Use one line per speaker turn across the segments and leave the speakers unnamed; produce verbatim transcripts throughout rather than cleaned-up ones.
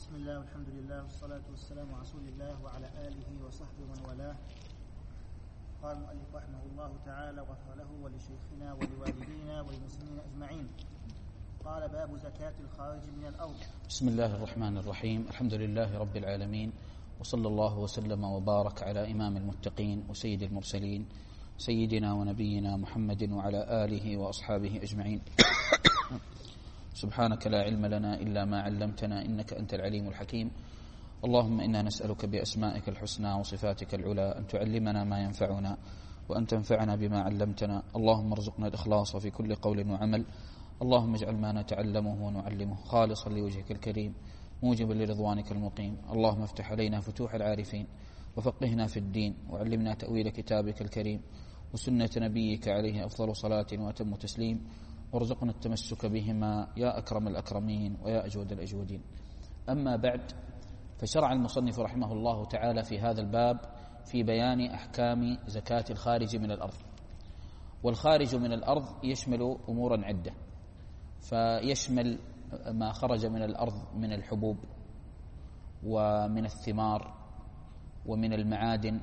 بسم الله والحمد لله والصلاة والسلام على رسول الله وعلى آله وصحبه ومن والاه. قال المؤلف رحمه الله تعالى وغفر له ولشيخنا ولوالدينا وللمسلمين أجمعين. قال: باب زكاة الخارج من الأرض.
بسم الله الرحمن الرحيم. الحمد لله رب العالمين، وصلى الله وسلم وبارك على إمام المتقين وسيد المرسلين سيدنا ونبينا محمد وعلى آله وأصحابه أجمعين. سبحانك لا علم لنا إلا ما علمتنا إنك أنت العليم الحكيم. اللهم إنا نسألك بأسمائك الحسنى وصفاتك العلى أن تعلمنا ما ينفعنا وأن تنفعنا بما علمتنا. اللهم ارزقنا الإخلاص في كل قول وعمل. اللهم اجعل ما نتعلمه ونعلمه خالصا لوجهك الكريم موجبا لرضوانك المقيم. اللهم افتح علينا فتوح العارفين وفقهنا في الدين وعلمنا تأويل كتابك الكريم وسنة نبيك عليه أفضل صلاة وأتم تسليم، وارزقنا التمسك بهما يا أكرم الأكرمين ويا أجود الأجودين. أما بعد، فشرع المصنف رحمه الله تعالى في هذا الباب في بيان أحكام زكاة الخارج من الأرض. والخارج من الأرض يشمل أمورا عدة، فيشمل ما خرج من الأرض من الحبوب ومن الثمار ومن المعادن،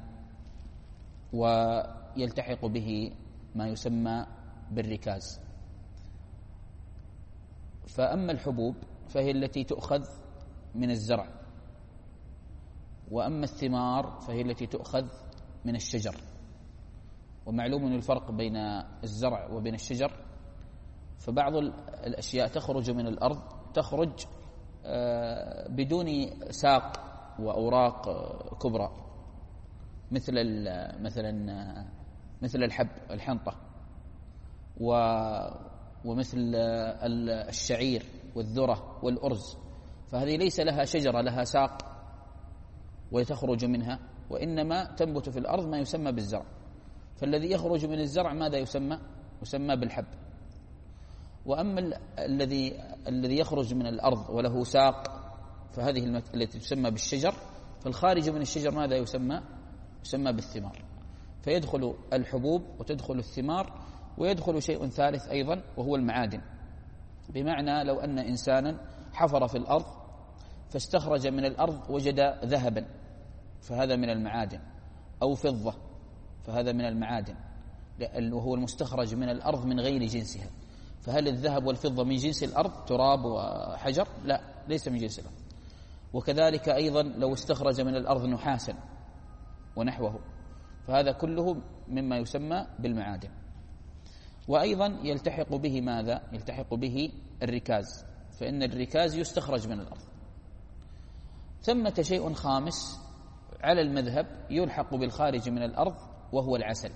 ويلتحق به ما يسمى بالركاز. فأما الحبوب فهي التي تؤخذ من الزرع، وأما الثمار فهي التي تؤخذ من الشجر. ومعلوم الفرق بين الزرع وبين الشجر، فبعض الأشياء تخرج من الأرض تخرج بدون ساق وأوراق كبرى، مثل مثلا مثل الحب الحنطة ومثل الشعير والذرة والأرز، فهذه ليس لها شجرة لها ساق وتخرج منها، وإنما تنبت في الأرض ما يسمى بالزرع. فالذي يخرج من الزرع ماذا يسمى؟ يسمى بالحب. وأما الذي الذي يخرج من الأرض وله ساق فهذه التي تسمى بالشجر. فالخارج من الشجر ماذا يسمى؟ يسمى بالثمار. فيدخل الحبوب وتدخل الثمار، ويدخل شيء ثالث أيضا وهو المعادن. بمعنى لو أن إنسانا حفر في الأرض فاستخرج من الأرض وجد ذهبا فهذا من المعادن، أو فضة فهذا من المعادن، وهو المستخرج من الأرض من غير جنسها. فهل الذهب والفضة من جنس الأرض تراب وحجر؟ لا، ليس من جنس الأرض. وكذلك أيضا لو استخرج من الأرض نحاسا ونحوه، فهذا كله مما يسمى بالمعادن. وأيضا يلتحق به ماذا؟ يلتحق به الركاز، فإن الركاز يستخرج من الأرض. ثمة شيء خامس على المذهب يلحق بالخارج من الأرض وهو العسل.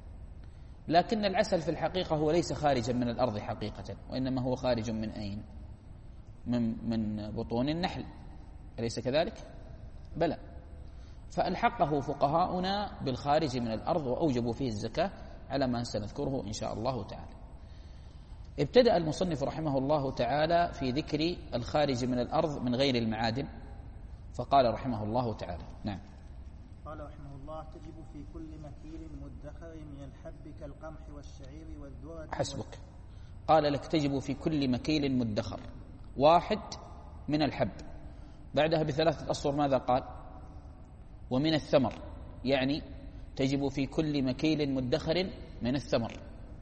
لكن العسل في الحقيقة هو ليس خارجا من الأرض حقيقة، وإنما هو خارج من أين؟ من, من بطون النحل، أليس كذلك؟ بلى. فألحقه فقهاؤنا بالخارج من الأرض وأوجبوا فيه الزكاة على ما سنذكره إن شاء الله تعالى. ابتدأ المصنف رحمه الله تعالى في ذكر الخارج من الأرض من غير المعادن، فقال رحمه الله تعالى: نعم.
قال رحمه الله: تجب في كل مكيل مدخر من الحب كالقمح والشعير والذرة.
حسبك. قال لك تجب في كل مكيل مدخر، واحد من الحب، بعدها بثلاثة أسطر ماذا قال؟ ومن الثمر، يعني تجب في كل مكيل مدخر من الثمر.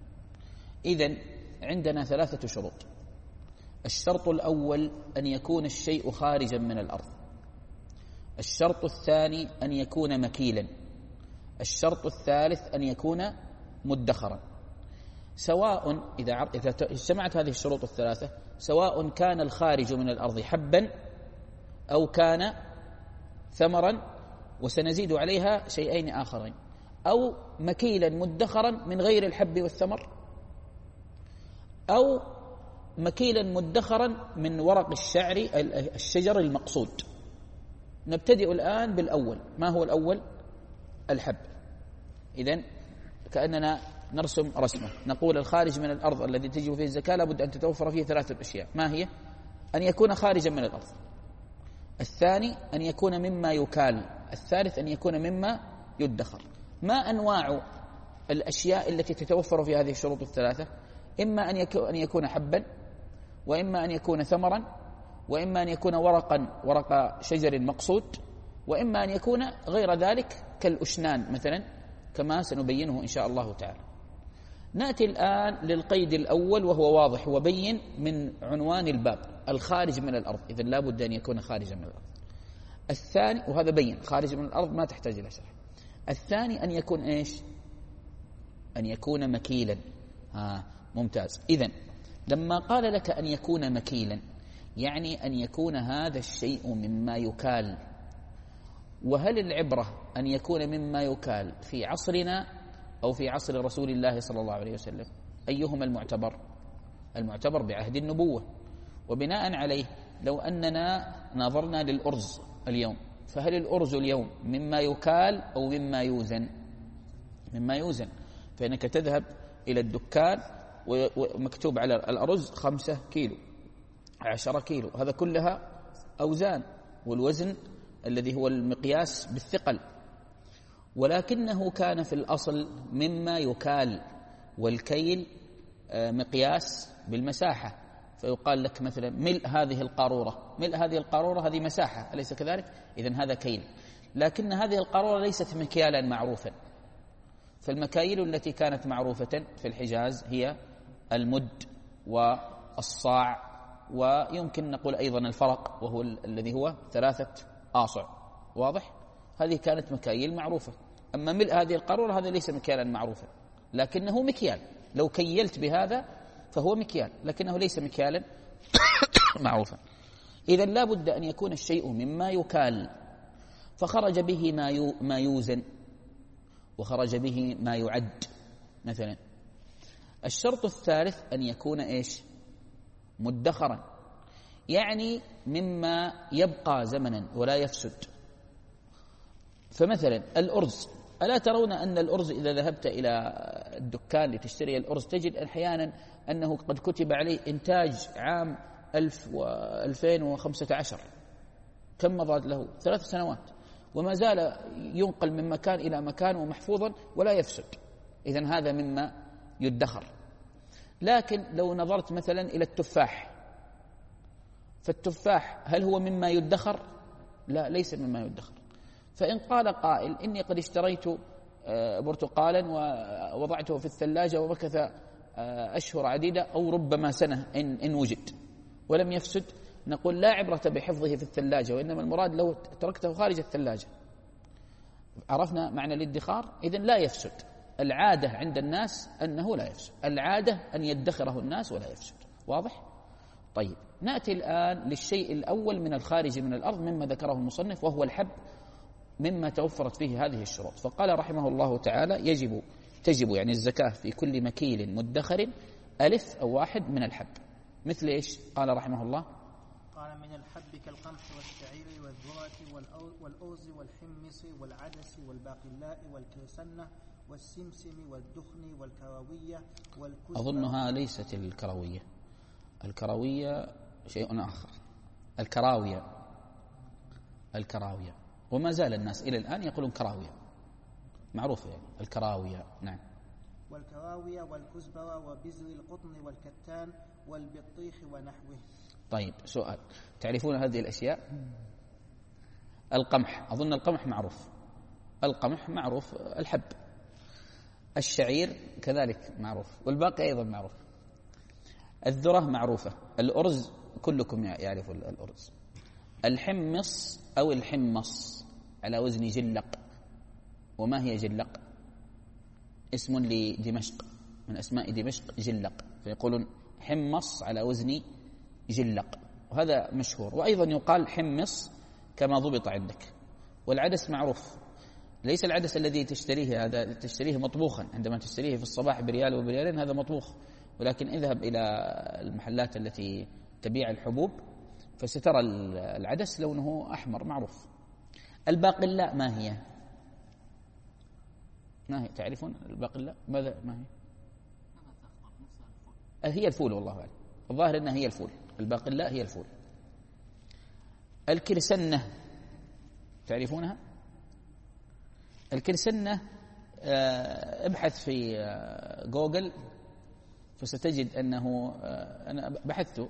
إذن عندنا ثلاثة شروط. الشرط الأول أن يكون الشيء خارجا من الأرض. الشرط الثاني أن يكون مكيلا. الشرط الثالث أن يكون مدخرا. سواء إذا إذا اجتمعت هذه الشروط الثلاثة، سواء كان الخارج من الأرض حبا أو كان ثمرا، وسنزيد عليها شيئين آخرين، أو مكيلا مدخرا من غير الحب والثمر، أو مكيلا مدخرا من ورق الشعر الشجر المقصود. نبتدئ الآن بالأول. ما هو الأول؟ الحب. إذن كأننا نرسم رسمة، نقول الخارج من الأرض الذي تجب فيه الزكاة لابد أن تتوفر فيه ثلاثة أشياء. ما هي؟ أن يكون خارجا من الأرض، الثاني أن يكون مما يكال، الثالث أن يكون مما يدخر. ما أنواع الأشياء التي تتوفر في هذه الشروط الثلاثة؟ إما أن يكون حبا، وإما أن يكون ثمرا، وإما أن يكون ورقا ورق شجر مقصود، وإما أن يكون غير ذلك كالأشنان مثلا، كما سنبينه إن شاء الله تعالى. نأتي الآن للقيد الأول وهو واضح وبين من عنوان الباب، الخارج من الأرض، إذن لا بد أن يكون خارجا من الأرض. الثاني، وهذا بين خارج من الأرض ما تحتاج إلى شرح. الثاني أن يكون إيش؟ أن يكون مكيلا. آه ممتاز. إذن لما قال لك أن يكون مكيلا يعني أن يكون هذا الشيء مما يكال. وهل العبرة أن يكون مما يكال في عصرنا أو في عصر رسول الله صلى الله عليه وسلم؟ أيهما المعتبر؟ المعتبر بعهد النبوة. وبناء عليه لو أننا نظرنا للأرز اليوم، فهل الأرز اليوم مما يكال أو مما يوزن؟ مما يوزن. فإنك تذهب إلى الدكان ومكتوب على الأرز خمسة كيلو، عشرة كيلو، هذا كلها أوزان، والوزن الذي هو المقياس بالثقل. ولكنه كان في الأصل مما يكال، والكيل مقياس بالمساحة. فيقال لك مثلا ملء هذه القارورة، ملء هذه القارورة هذه مساحة، أليس كذلك؟ إذن هذا كيل. لكن هذه القارورة ليست مكيالا معروفا. فالمكاييل التي كانت معروفة في الحجاز هي المد والصاع، ويمكن نقول أيضا الفرق، وهو الذي هو ثلاثة آصع. واضح؟ هذه كانت مكاييل معروفة. أما ملء هذه القارورة هذا ليس مكيالا معروفا، لكنه مكيال. لو كيلت بهذا فهو مكيال، لكنه ليس مكيالا معروفا. إذن لا بد أن يكون الشيء مما يكال، فخرج به ما ما يوزن، وخرج به ما يعد مثلا. الشرط الثالث أن يكون إيش؟ مدخرا، يعني مما يبقى زمنا ولا يفسد. فمثلا الأرز، ألا ترون أن الأرز إذا ذهبت إلى الدكان لتشتري الأرز تجد أحيانا أنه قد كتب عليه إنتاج عام ألف وألفين وخمسة عشر، كم مضت له؟ ثلاث سنوات، وما زال ينقل من مكان إلى مكان ومحفوظا ولا يفسد. إذن هذا مما يدخر. لكن لو نظرت مثلا إلى التفاح، فالتفاح هل هو مما يدخر؟ لا، ليس مما يدخر. فإن قال قائل إني قد اشتريت برتقالا ووضعته في الثلاجة ومكث أشهر عديدة أو ربما سنة إن, إن وجد ولم يفسد، نقول لا عبرة بحفظه في الثلاجة، وإنما المراد لو تركته خارج الثلاجة. عرفنا معنى الادخار؟ إذن لا يفسد. العادة عند الناس أنه لا يفسد، العادة أن يدخره الناس ولا يفسد. واضح؟ طيب، نأتي الآن للشيء الأول من الخارج من الأرض مما ذكره المصنف، وهو الحب، مما توفرت فيه هذه الشروط. فقال رحمه الله تعالى: يجب تجب يعني الزكاة في كل مكيل مدخر ألف أو واحد من الحب. مثل إيش؟ قال رحمه الله:
قال: من الحب كالقمح والشعير والذرة والأرز والحمص والعدس والباقلاء والكرسنة والسمسم والدخن والكراوية والكزبرة.
أظنها ليست الكراوية، الكراوية شيء آخر. الكراوية الكراوية وما زال الناس إلى الآن يقولون كراوية، معروفة يعني الكراوية. نعم.
والكراوية والكزبرة وبزر القطن والكتان والبطيخ ونحوه.
طيب، سؤال: تعرفون هذه الأشياء؟ القمح، أظن القمح معروف، القمح معروف، الحب. الشعير كذلك معروف، والباقي أيضا معروف. الذرة معروفة. الأرز كلكم يعرف الأرز. الحمص أو الحمص على وزن جلق. وما هي جلق؟ اسم لدمشق، من أسماء دمشق جلق، فيقولون حمص على وزن جلق، وهذا مشهور. وأيضا يقال حمص كما ضبط عندك. والعدس معروف، ليس العدس الذي تشتريه، هذا تشتريه مطبوخا، عندما تشتريه في الصباح بريال وبريالين هذا مطبوخ. ولكن اذهب إلى المحلات التي تبيع الحبوب فسترى العدس لونه أحمر معروف. الباقلاء ما هي؟ ما هي؟ تعرفون الباقلاء؟ ماذا ما هي؟ هي الفول، والله أعلم، الظاهر أنها هي الفول. الباقلاء هي الفول. الكرسنة تعرفونها؟ الكرسنة ابحث في جوجل فستجد أنه، أنا بحثت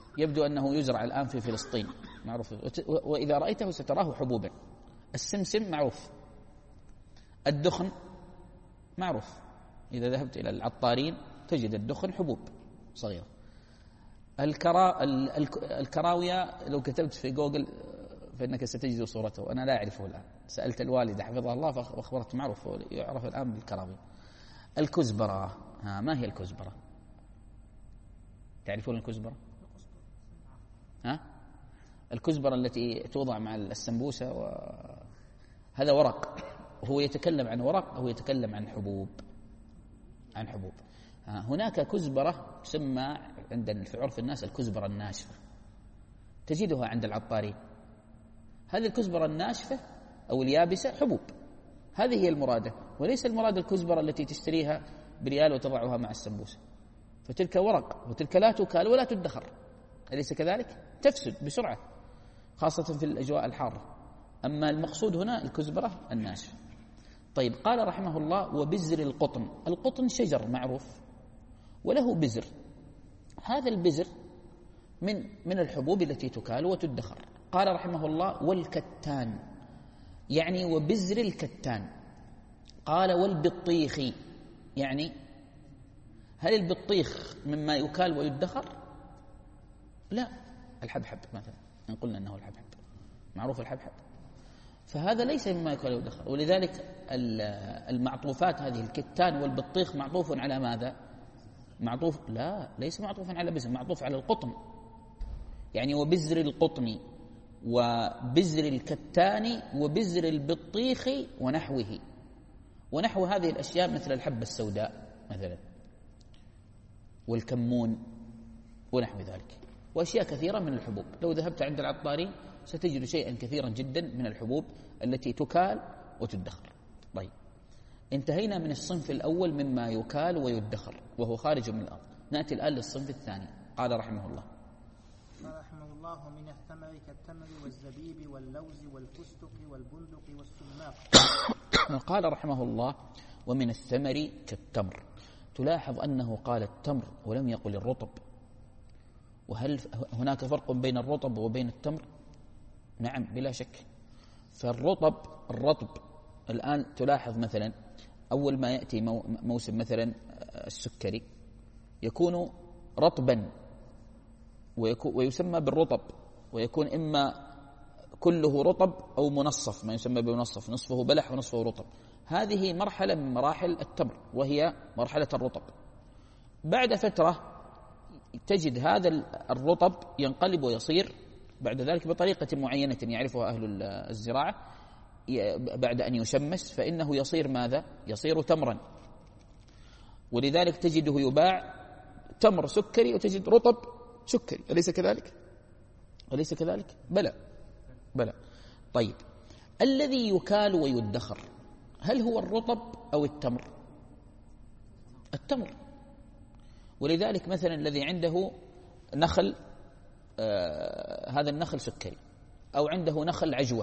يبدو أنه يزرع الآن في فلسطين معروف، وإذا رأيته ستراه حبوبا. السمسم معروف، الدخن معروف، إذا ذهبت إلى العطارين تجد الدخن حبوب صغيرة. الكرا... الكراوية لو كتبت في جوجل فإنك ستجد صورته، أنا لا أعرفه الآن، سألت الوالدة حفظها الله فأخبرت معروف، يعرف الآن بالكراوية. الكزبرة، ها ما هي الكزبرة؟ تعرفون الكزبرة؟ ها؟ الكزبرة التي توضع مع السمبوسة، وهذا ورق، وهو يتكلم عن ورق أو يتكلم عن حبوب، عن حبوب. هناك كزبرة تسمى عند في عرف الناس الكزبرة الناشفة، تجدها عند العطارين. هذه الكزبرة الناشفة أو اليابسة حبوب، هذه هي المرادة، وليس المراد الكزبرة التي تشتريها بريال وتضعها مع السمبوسة، فتلك ورق وتلك لا تكال ولا تدخر، أليس كذلك؟ تفسد بسرعة خاصة في الأجواء الحارة. أما المقصود هنا الكزبرة الناشفة. طيب، قال رحمه الله: وبزر القطن. القطن شجر معروف وله بزر، هذا البزر من من الحبوب التي تكال وتدخر. قال رحمه الله: والكتان، يعني وبزر الكتان. قال: والبطيخ، يعني هل البطيخ مما يكال ويدخر؟ لا، الحبحب مثلا، إن قلنا أنه الحبحب معروف الحبحب، فهذا ليس مما يكال ويدخر. ولذلك المعطوفات هذه الكتان والبطيخ معطوف على ماذا؟ معطوف لا ليس معطوفا على بزر، معطوف على القطن، يعني وبزر القطن وبزر الكتان وبزر البطيخ ونحوه. ونحو هذه الأشياء مثل الحبة السوداء مثلا والكمون ونحو ذلك، وأشياء كثيرة من الحبوب. لو ذهبت عند العطارين ستجد شيئا كثيرا جدا من الحبوب التي تكال وتدخر. طيب، انتهينا من الصنف الأول مما يكال ويدخر وهو خارج من الأرض. نأتي الآن للصنف الثاني. قال رحمه الله:
قال رحمه الله: من الثمر كالتمر والزبيب واللوز والفستق والبندق والسماق.
قال رحمه الله: ومن الثمر كالتمر. تلاحظ أنه قال التمر ولم يقل الرطب. وهل هناك فرق بين الرطب وبين التمر؟ نعم بلا شك. فالرطب الرطب الآن تلاحظ مثلا أول ما يأتي موسم مثلا السكري يكون رطبا ويسمى بالرطب، ويكون إما كله رطب أو منصف، ما يسمى بمنصف، نصفه بلح ونصفه رطب. هذه مرحلة من مراحل التمر وهي مرحلة الرطب. بعد فترة تجد هذا الرطب ينقلب ويصير بعد ذلك بطريقة معينة يعرفها أهل الزراعة، بعد أن يشمس فإنه يصير ماذا؟ يصير تمرا. ولذلك تجده يباع تمر سكري وتجد رطب سكري، أليس كذلك؟ أليس كذلك؟ بلى بلى. طيب، الذي يكال ويدخر هل هو الرطب أو التمر؟ التمر. ولذلك مثلا الذي عنده نخل، آه هذا النخل سكري، أو عنده نخل عجوة.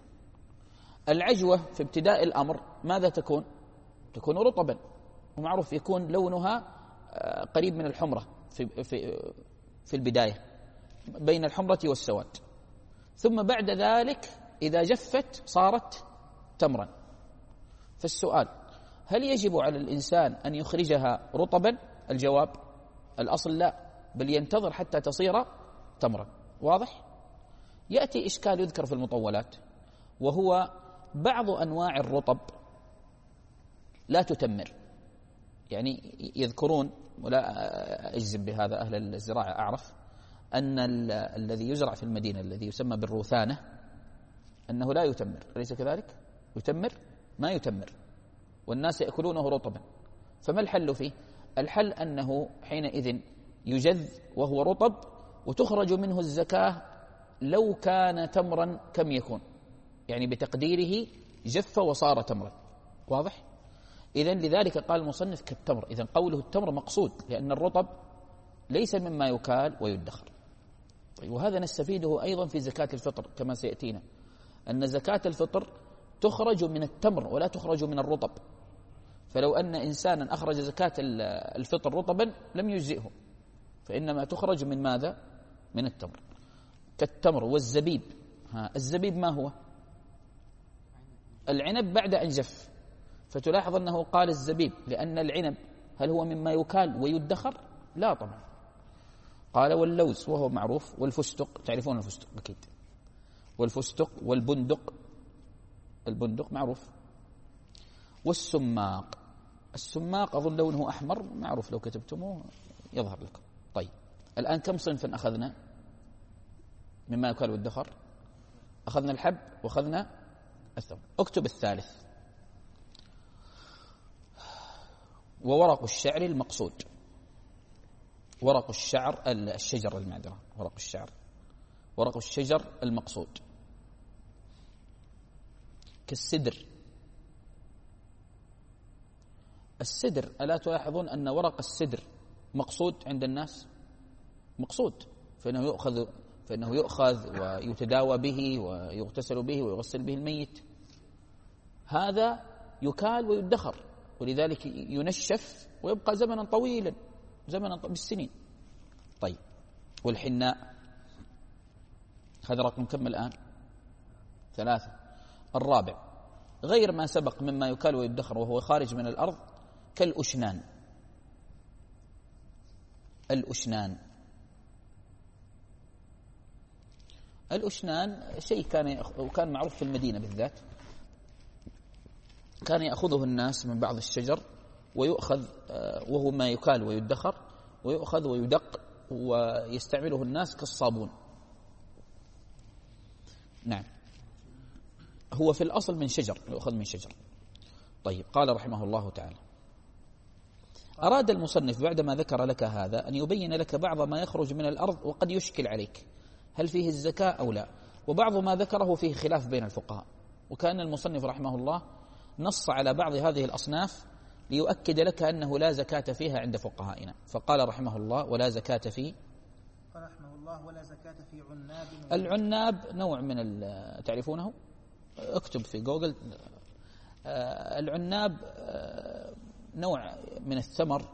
العجوة في ابتداء الأمر ماذا تكون؟ تكون رطبا، ومعروف يكون لونها آه قريب من الحمرة في, في, في البداية، بين الحمرة والسواد. ثم بعد ذلك إذا جفت صارت تمرا. فالسؤال: هل يجب على الإنسان أن يخرجها رطبا؟ الجواب: الأصل لا، بل ينتظر حتى تصير تمرا. واضح؟ يأتي إشكال يذكر في المطولات، وهو بعض أنواع الرطب لا تتمر. يعني يذكرون، ولا أجزم بهذا، أهل الزراعة أعرف أن الذي يزرع في المدينة الذي يسمى بالروثانة أنه لا يتمر، أليس كذلك؟ يتمر ما يتمر، والناس يأكلونه رطبا. فما الحل فيه؟ الحل أنه حينئذ يجذ وهو رطب، وتخرج منه الزكاة لو كان تمرا كم يكون، يعني بتقديره جف وصار تمرا. واضح؟ إذن لذلك قال المصنف كالتمر. إذن قوله التمر مقصود، لأن الرطب ليس مما يكال ويدخر. طيب، وهذا نستفيده أيضا في زكاة الفطر كما سيأتينا، أن زكاة الفطر تخرج من التمر ولا تخرج من الرطب. فلو أن إنسانا أخرج زكاة الفطر رطبا لم يجزئه، فإنما تخرج من ماذا؟ من التمر كالتمر والزبيب. ها الزبيب ما هو؟ العنب بعد أن جف، فتلاحظ أنه قال الزبيب لأن العنب هل هو مما يكال ويدخر؟ لا طبعا. قال واللوز وهو معروف، والفستق تعرفون الفستق أكيد، والفستق والبندق، البندق معروف، والسماق. السماق أظن لونه أحمر معروف، لو كتبتموه يظهر لكم. طيب الآن كم صنفا أخذنا مما يكال والدخر؟ أخذنا الحب وأخذنا الثمر. اكتب الثالث. وورق الشعر المقصود. ورق الشعر الشجر المعذرة ورق الشعر ورق الشجر المقصود كالسدر. السدر ألا تلاحظون أن ورق السدر مقصود عند الناس؟ مقصود، فإنه يؤخذ فإنه يؤخذ ويتداوى به ويغتسل به ويغسل به الميت. هذا يكال ويدخر، ولذلك ينشف ويبقى زمنا طويلا، زمنا بالسنين. طيب والحناء هذا رقم كم الآن؟ ثلاثة. الرابع غير ما سبق مما يكال ويدخر وهو خارج من الأرض كالأشنان. الأشنان الأشنان شيء كان وكان معروف في المدينة بالذات، كان يأخذه الناس من بعض الشجر ويؤخذ وهو ما يكال ويدخر، ويؤخذ ويدق ويستعمله الناس كالصابون. نعم هو في الأصل من شجر، يؤخذ من شجر. طيب قال رحمه الله تعالى: أراد المصنف بعدما ذكر لك هذا أن يبين لك بعض ما يخرج من الأرض وقد يشكل عليك هل فيه الزكاة أو لا، وبعض ما ذكره فيه خلاف بين الفقهاء. وكان المصنف رحمه الله نص على بعض هذه الأصناف ليؤكد لك أنه لا زكاة فيها عند فقهائنا. فقال رحمه الله: ولا زكاة في
رحمه الله ولا زكاة في عناب.
العناب نوع من تعرفونه؟ اكتب في جوجل. العناب نوع من الثمر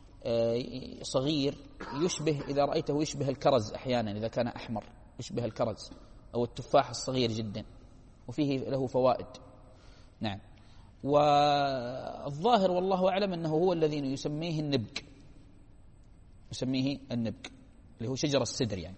صغير يشبه، إذا رأيته يشبه الكرز أحيانا إذا كان أحمر، يشبه الكرز أو التفاح الصغير جدا، وفيه له فوائد. نعم. والظاهر والله أعلم أنه هو الذي يسميه النبك، يسميه النبك اللي هو شجر السدر يعني.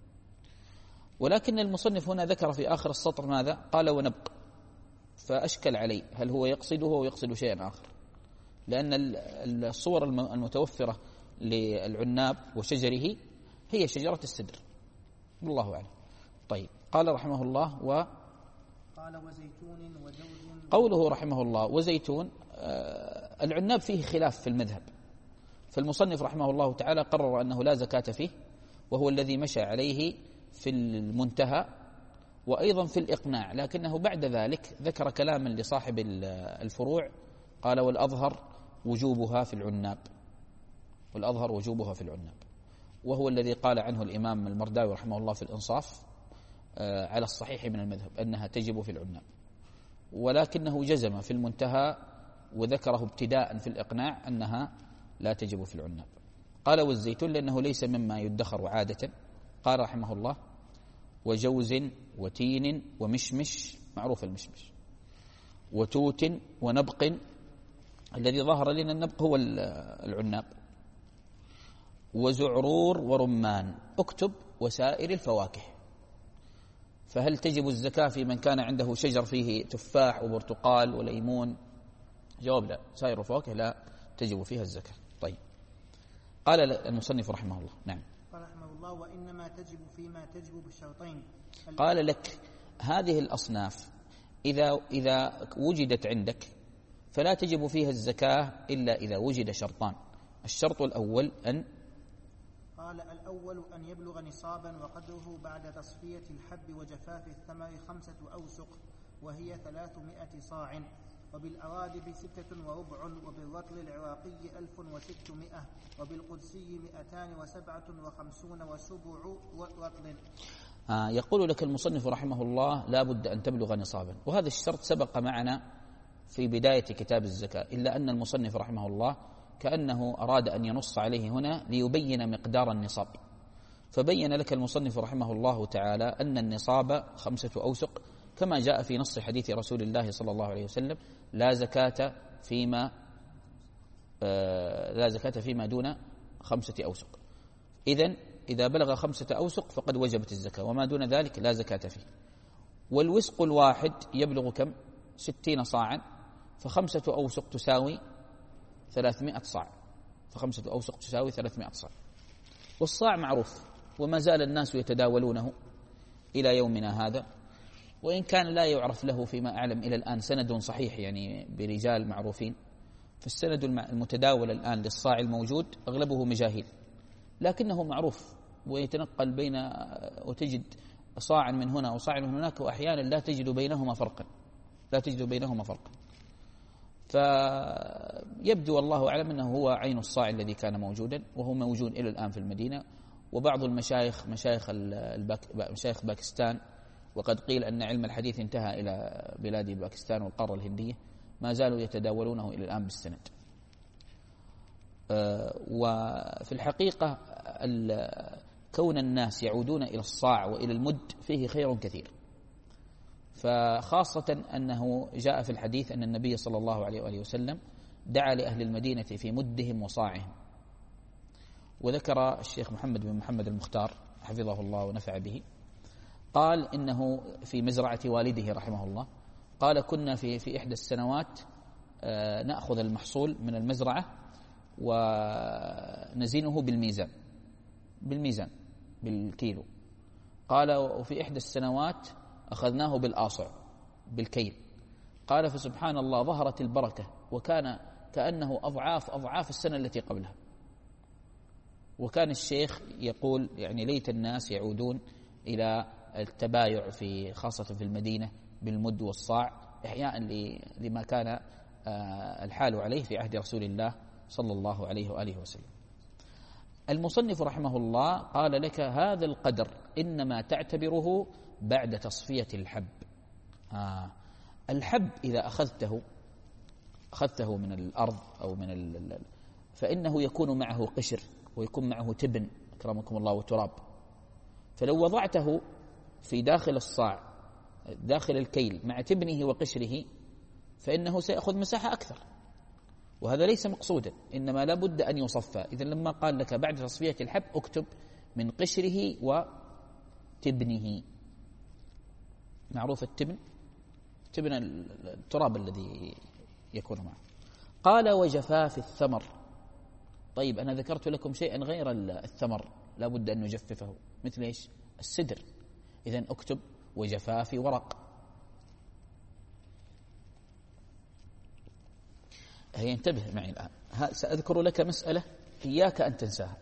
ولكن المصنف هنا ذكر في آخر السطر ماذا؟ قال ونبق، فأشكل علي هل هو يقصده ويقصد شيئا آخر، لأن الصور المتوفرة للعناب وشجره هي شجرة السدر، والله أعلم. طيب قال رحمه الله: و
قال وزيتون وجوز.
قوله رحمه الله وزيتون، آه العناب فيه خلاف في المذهب، فالمصنف رحمه الله تعالى قرر أنه لا زكاة فيه، وهو الذي مشى عليه في المنتهى وأيضا في الإقناع، لكنه بعد ذلك ذكر كلاما لصاحب الفروع قال: والأظهر وجوبها في العناب، والأظهر وجوبها في العناب، وهو الذي قال عنه الإمام المرداوي رحمه الله في الإنصاف آه على الصحيح من المذهب أنها تجب في العناب، ولكنه جزم في المنتهى وذكره ابتداء في الإقناع أنها لا تجب في العناب. قال والزيتون لأنه ليس مما يدخر عادة. قال رحمه الله: وجوز وتين ومشمش، معروف المشمش، وتوت ونبق، الذي ظهر لنا النبق هو العناب، وزعرور ورمان. اكتب وسائر الفواكه. فهل تجب الزكاة في من كان عنده شجر فيه تفاح وبرتقال وليمون؟ جواب لا، سائر الفواكه لا تجب فيها الزكاة. طيب قال المصنف رحمه الله: نعم
قال رحمه الله: وإنما تجب فيما تجب بالشرطين.
قال لك هذه الأصناف إذا إذا وجدت عندك فلا تجب فيها الزكاة إلا إذا وجد شرطان. الشرط الأول أن
قال الأول أن يبلغ نصابا وقدره بعد تصفية الحب وجفاف الثمر خمسة أوسق وهي ثلاثمائة صاع، وبالأوادب ستة وربع، وبالرطل العراقي ألف وستمائة، وبالقدسي مئتان وسبعة وخمسون وسبع رطل.
آه يقول لك المصنف رحمه الله: لا بد أن تبلغ نصابا، وهذا الشرط سبق معنا في بداية كتاب الزكاة، إلا أن المصنف رحمه الله كأنه أراد أن ينص عليه هنا ليبين مقدار النصاب. فبين لك المصنف رحمه الله تعالى أن النصاب خمسة أوسق كما جاء في نص حديث رسول الله صلى الله عليه وسلم: لا زكاة فيما لا زكاة فيما دون خمسة أوسق. إذن إذا بلغ خمسة أوسق فقد وجبت الزكاة، وما دون ذلك لا زكاة فيه. والوسق الواحد يبلغ كم؟ ستين صاعا، فخمسة أوسق تساوي ثلاثمائة صاع، فخمسة أوسق تساوي ثلاثمائة صاع. والصاع معروف، وما زال الناس يتداولونه إلى يومنا هذا، وإن كان لا يعرف له فيما أعلم إلى الآن سند صحيح يعني برجال معروفين، فالسند المتداول الآن للصاع الموجود أغلبه مجاهيل، لكنه معروف ويتنقل بين، وتجد صاعا من هنا وصاعا من هناك، وأحيانا لا تجد بينهما فرقا لا تجد بينهما فرقا فيبدو والله أعلم أنه هو عين الصاع الذي كان موجودا، وهو موجود إلى الآن في المدينة. وبعض المشايخ مشايخ الباك مشايخ باكستان، وقد قيل أن علم الحديث انتهى إلى بلاد باكستان والقارة الهندية، ما زالوا يتداولونه إلى الآن بالسند. وفي الحقيقة كون الناس يعودون إلى الصاع وإلى المد فيه خير كثير، فخاصة أنه جاء في الحديث أن النبي صلى الله عليه وآله وسلم دعا لأهل المدينة في مدهم وصاعهم. وذكر الشيخ محمد بن محمد المختار حفظه الله ونفع به، قال إنه في مزرعة والده رحمه الله، قال: كنا في في إحدى السنوات نأخذ المحصول من المزرعة ونزينه بالميزان بالميزان بالكيلو. قال: وفي إحدى السنوات أخذناه بالآصع بالكيل. قال: فسبحان الله ظهرت البركة، وكان كأنه أضعاف أضعاف السنة التي قبلها. وكان الشيخ يقول يعني ليت الناس يعودون إلى التبايع في خاصة في المدينة بالمد والصاع، إحياء لما كان الحال عليه في عهد رسول الله صلى الله عليه وآله وسلم. المصنف رحمه الله قال لك: هذا القدر إنما تعتبره بعد تصفية الحب. آه. الحب إذا أخذته أخذته من الأرض أو من ال... فإنه يكون معه قشر ويكون معه تبن أكرمكم الله وتراب، فلو وضعته في داخل الصاع داخل الكيل مع تبنه وقشره فإنه سيأخذ مساحة أكثر، وهذا ليس مقصودا، إنما لا بد أن يصفى. إذن لما قال لك بعد تصفية الحب اكتب من قشره وتبنه. معروف التبن، تبن التراب الذي يكون معه. قال: وجفاف الثمر. طيب أنا ذكرت لكم شيئا غير الثمر لا بد أن نجففه، مثل إيش؟ السدر. إذن اكتب وجفاف ورق. هي انتبه معي الآن، سأذكر لك مسألة إياك أن تنساها.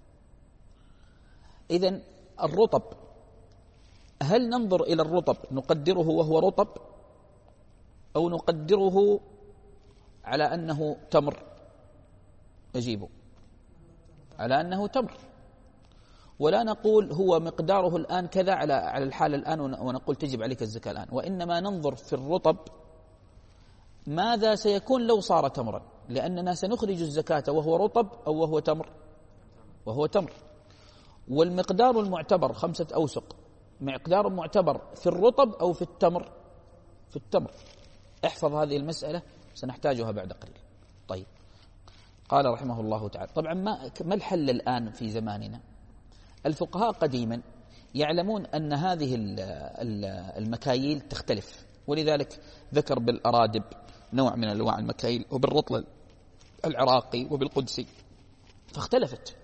إذن الرطب، هل ننظر إلى الرطب نقدره وهو رطب، أو نقدره على أنه تمر؟ أجيبه على أنه تمر، ولا نقول هو مقداره الآن كذا على على الحال الآن ونقول تجب عليك الزكاة الآن، وإنما ننظر في الرطب ماذا سيكون لو صار تمرا، لأننا سنخرج الزكاة وهو رطب أو وهو تمر، وهو تمر. والمقدار المعتبر خمسة أوسق مقدار معتبر في الرطب أو في التمر؟ في التمر. احفظ هذه المسألة سنحتاجها بعد قليل. طيب، قال رحمه الله تعالى: طبعا ما ما الحل الآن في زماننا؟ الفقهاء قديما يعلمون أن هذه المكاييل تختلف، ولذلك ذكر بالأرادب نوع من أنواع المكاييل، وبالرطل العراقي وبالقدسي، فاختلفت.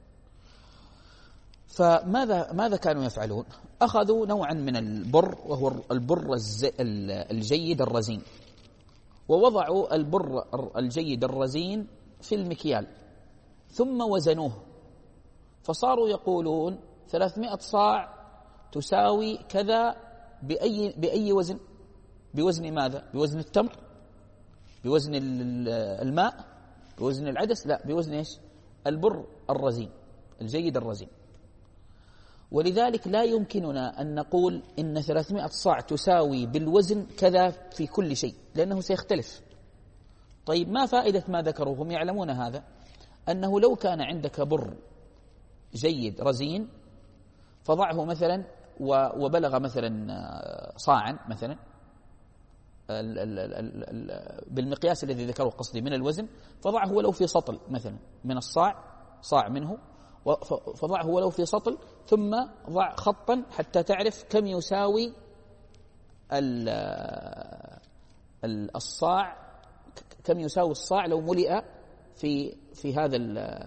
فماذا ماذا كانوا يفعلون؟ أخذوا نوعا من البر وهو البر الجيد الرزين، ووضعوا البر الجيد الرزين في المكيال ثم وزنوه، فصاروا يقولون ثلاثمائة صاع تساوي كذا بأي بأي وزن؟ بوزن ماذا؟ بوزن التمر؟ بوزن الماء؟ بوزن العدس؟ لا، بوزن ايش؟ البر الرزين الجيد الرزين. ولذلك لا يمكننا أن نقول إن ثلاثمائة صاع تساوي بالوزن كذا في كل شيء، لأنه سيختلف. طيب، ما فائدة ما ذكروا؟ هم يعلمون هذا، أنه لو كان عندك بر جيد رزين فضعه مثلا وبلغ مثلا صاعا مثلا بالمقياس الذي ذكره قصدي من الوزن، فضعه ولو في سطل مثلا من الصاع، صاع منه، فضعه ولو في سطل، ثم ضع خطا حتى تعرف كم يساوي الصاع، كم يساوي الصاع لو ملئ في في هذا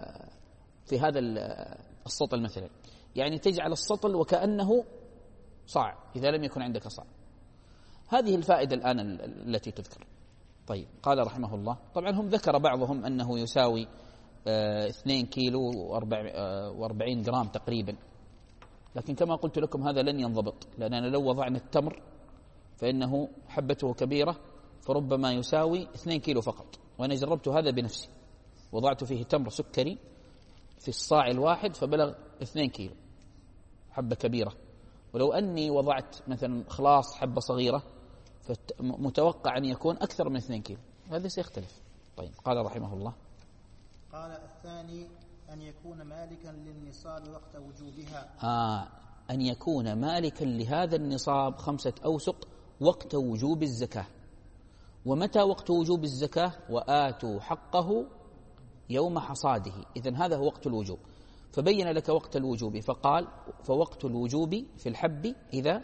في هذا السطل مثلا. يعني تجعل السطل وكأنه صاع إذا لم يكن عندك صاع. هذه الفائدة الآن التي تذكر. طيب قال رحمه الله، طبعا هم ذكر بعضهم أنه يساوي اثنين كيلو وأربعين جرام تقريبا، لكن كما قلت لكم هذا لن ينضبط، لأننا لو وضعنا التمر فإنه حبته كبيرة فربما يساوي اثنين كيلو فقط، وأنا جربت هذا بنفسي، وضعت فيه تمر سكري في الصاع الواحد فبلغ اثنين كيلو، حبة كبيرة. ولو أني وضعت مثلا خلاص حبة صغيرة فمتوقع أن يكون أكثر من اثنين كيلو، هذا سيختلف. طيب قال رحمه الله،
قال الثاني أن يكون مالكا للنصاب وقت وجوبها.
آه أن يكون مالكا لهذا النصاب خمسة أوسق وقت وجوب الزكاة. ومتى وقت وجوب الزكاة؟ وآتوا حقه يوم حصاده. إذن هذا هو وقت الوجوب، فبين لك وقت الوجوب فقال فوقت الوجوب في الحب إذا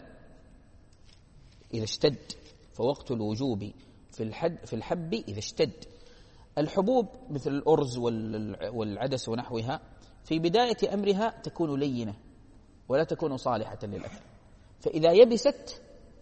إذا اشتد، فوقت الوجوب في الحد في الحب إذا اشتد. الحبوب مثل الأرز والعدس ونحوها في بداية أمرها تكون لينة ولا تكون صالحة للأكل، فإذا يبست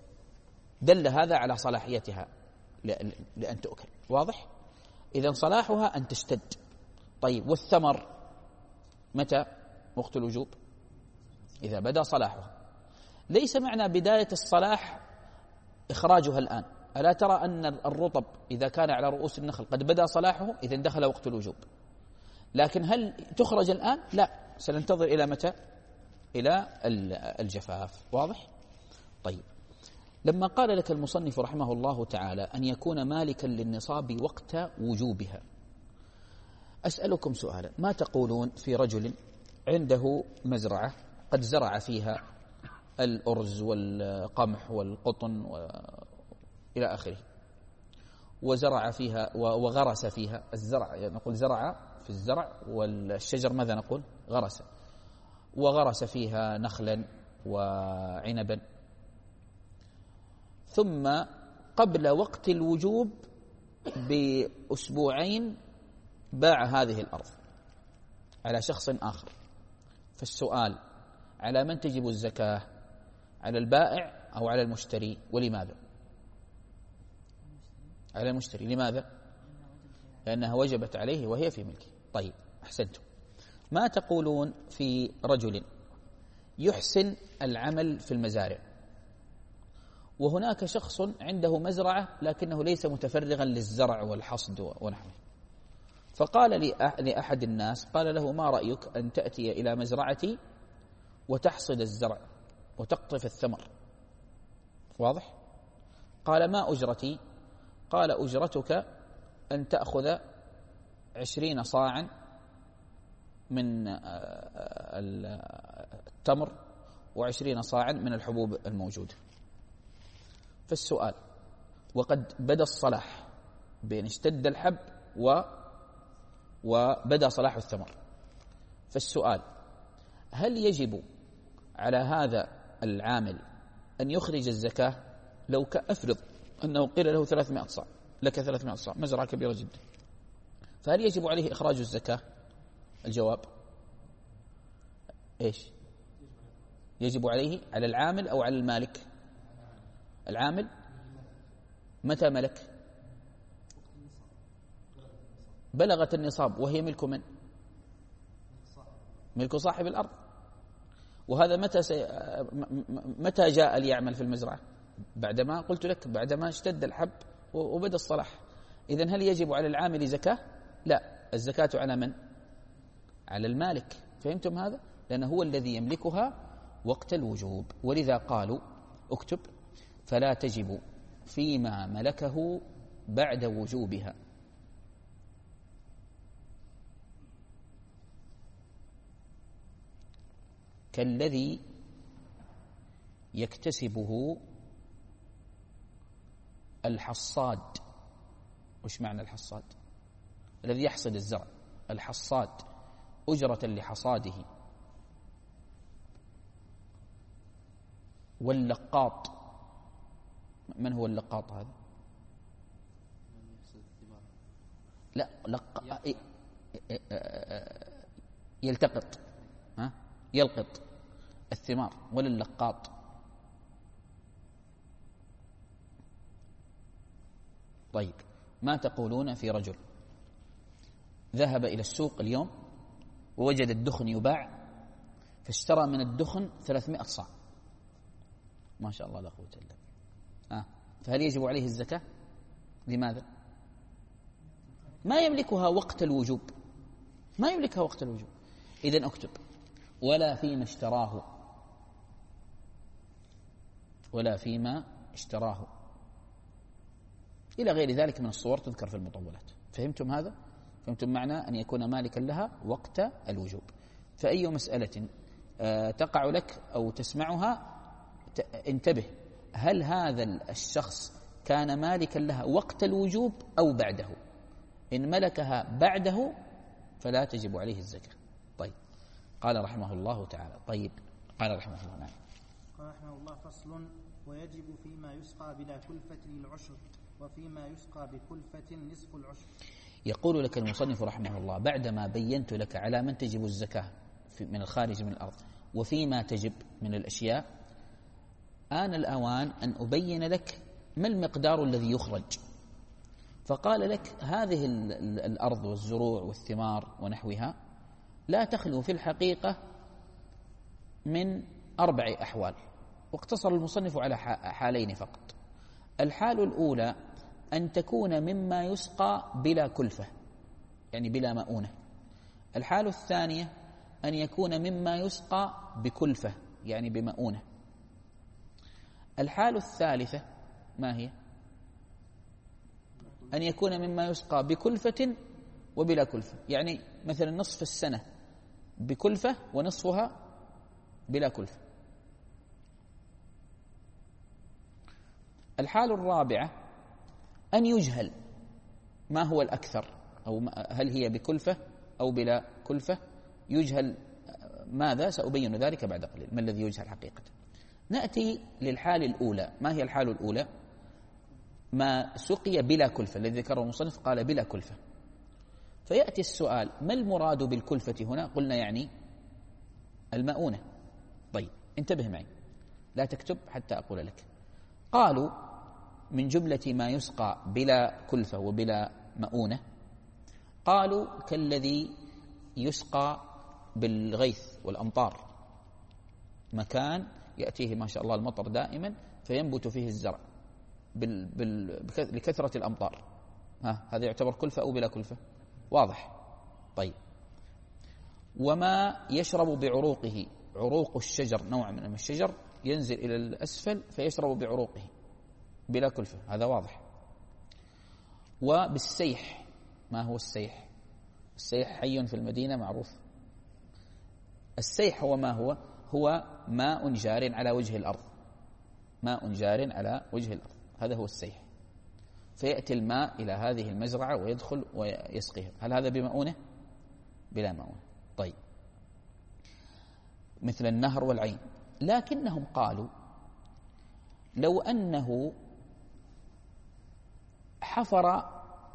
دل هذا على صلاحيتها لأن تؤكل. واضح؟ إذن صلاحها أن تشتد. طيب والثمر متى وقت الوجوب؟ إذا بدأ صلاحها. ليس معنى بداية الصلاح إخراجها الآن. ألا ترى أن الرطب إذا كان على رؤوس النخل قد بدأ صلاحه إذن دخل وقت الوجوب، لكن هل تخرج الآن؟ لا، سننتظر إلى متى؟ إلى الجفاف. واضح؟ طيب لما قال لك المصنف رحمه الله تعالى أن يكون مالكا للنصاب وقت وجوبها، أسألكم سؤالا، ما تقولون في رجل عنده مزرعة قد زرع فيها الأرز والقمح والقطن وإلى آخره، وزرع فيها وغرس فيها الزرع، يعني نقول زرع في الزرع، والشجر ماذا نقول؟ غرس، وغرس فيها نخلا وعنبا، ثم قبل وقت الوجوب بأسبوعين باع هذه الأرض على شخص آخر. فالسؤال، على من تجب الزكاة؟ على البائع أو على المشتري؟ ولماذا؟ على المشتري. لماذا؟ لأنها وجبت عليه وهي في ملكه. طيب أحسنتم. ما تقولون في رجل يحسن العمل في المزارع، وهناك شخص عنده مزرعة لكنه ليس متفرغا للزرع والحصد ونحوه، فقال لأحد الناس، قال له ما رأيك أن تأتي إلى مزرعتي وتحصد الزرع وتقطف الثمر؟ واضح؟ قال ما أجرتي؟ قال أجرتك أن تأخذ عشرين صاعا من التمر وعشرين صاعا من الحبوب الموجودة. فالسؤال، وقد بدأ الصلاح بأن اشتد الحب و وبدأ صلاح الثمر، فالسؤال هل يجب على هذا العامل أن يخرج الزكاة؟ لو كأفرض أنه قيل له ثلاثمائة صاع، لك ثلاثمائة صاع، مزرعة كبيرة جدا، فهل يجب عليه إخراج الزكاة؟ الجواب إيش؟ يجب عليه على العامل أو على المالك؟ العامل. متى ملك؟ بلغت النصاب وهي ملك من؟ ملك صاحب الأرض. وهذا متى سي... متى جاء ليعمل في المزرعة؟ بعدما قلت لك، بعدما اشتد الحب وبدأ الصلاح. إذن هل يجب على العامل زكاة؟ لا، الزكاة على من؟ على المالك. فهمتم هذا؟ لأنه هو الذي يملكها وقت الوجوب، ولذا قالوا اكتب فلا تجب فيما ملكه بعد وجوبها. كالذي يكتسبه الحصاد. وش معنى الحصاد؟ الذي يحصد الزرع. الحصاد أجرة لحصاده. واللقاط، من هو اللقاط هذا؟ لا لق... يلتقط، ها؟ يلقط الثمار. وللقاط طيب، ما تقولون في رجل ذهب إلى السوق اليوم ووجد الدخن يباع فاشترى من الدخن ثلاثمائة صاع، ما شاء الله لا قوة إلا بالله، آه. فهل يجب عليه الزكاة؟ لماذا؟ ما يملكها وقت الوجوب، ما يملكها وقت الوجوب. إذن أكتب ولا فيما اشتراه، ولا فيما اشتراه، إلى غير ذلك من الصور تذكر في المطولات. فهمتم هذا؟ فهمتم معنى أن يكون مالكا لها وقت الوجوب. فأي مسألة تقع لك أو تسمعها انتبه، هل هذا الشخص كان مالكا لها وقت الوجوب أو بعده؟ إن ملكها بعده فلا تجب عليه الزكاة. طيب، قال رحمه الله تعالى. طيب، قال رحمه الله نعم.
قال رحمه الله: فصل: ويجب فيما يسقى بلا كلفة للعشر، وفيما يسقى بكلفة نصف العشر.
يقول لك المصنف رحمه الله بعدما بينت لك على من تجب الزكاة من الخارج من الأرض وفيما تجب من الأشياء، آن الأوان أن أبين لك ما المقدار الذي يخرج. فقال لك هذه الأرض والزروع والثمار ونحوها لا تخلو في الحقيقة من أربع أحوال، واقتصر المصنف على حالين فقط. الحال الأولى أن تكون مما يسقى بلا كلفة، يعني بلا مؤونة. الحال الثانية أن يكون مما يسقى بكلفة، يعني بمؤونة. الحال الثالثة ما هي؟ أن يكون مما يسقى بكلفة وبلا كلفة، يعني مثلا نصف السنة بكلفة ونصفها بلا كلفة. الحال الرابعة أن يجهل ما هو الأكثر، أو هل هي بكلفة أو بلا كلفة. يجهل ماذا؟ سأبين ذلك بعد قليل، ما الذي يجهل حقيقة. نأتي للحال الأولى. ما هي الحال الأولى؟ ما سقي بلا كلفة، الذي ذكره المصنف قال بلا كلفة. فيأتي السؤال: ما المراد بالكلفة هنا؟ قلنا يعني المؤونة. طيب، انتبه معي، لا تكتب حتى أقول لك. قالوا من جملة ما يسقى بلا كلفة وبلا مؤونة، قالوا كالذي يسقى بالغيث والأمطار، مكان يأتيه ما شاء الله المطر دائما فينبت فيه الزرع بال بال لكثرة الأمطار. ها، هذا يعتبر كلفة أو بلا كلفة؟ واضح. طيب، وما يشرب بعروقه، عروق الشجر نوع من الشجر ينزل إلى الأسفل فيشرب بعروقه بلا كلفة، هذا واضح. وبالسيح، ما هو السيح؟ السيح حي في المدينة معروف. السيح هو ما هو؟ هو ماء جار على وجه الأرض، ماء جار على وجه الأرض، هذا هو السيح. فيأتي الماء إلى هذه المزرعة ويدخل ويسقيها، هل هذا بمؤونة؟ بلا مؤونة. طيب، مثل النهر والعين. لكنهم قالوا لو أنه حفر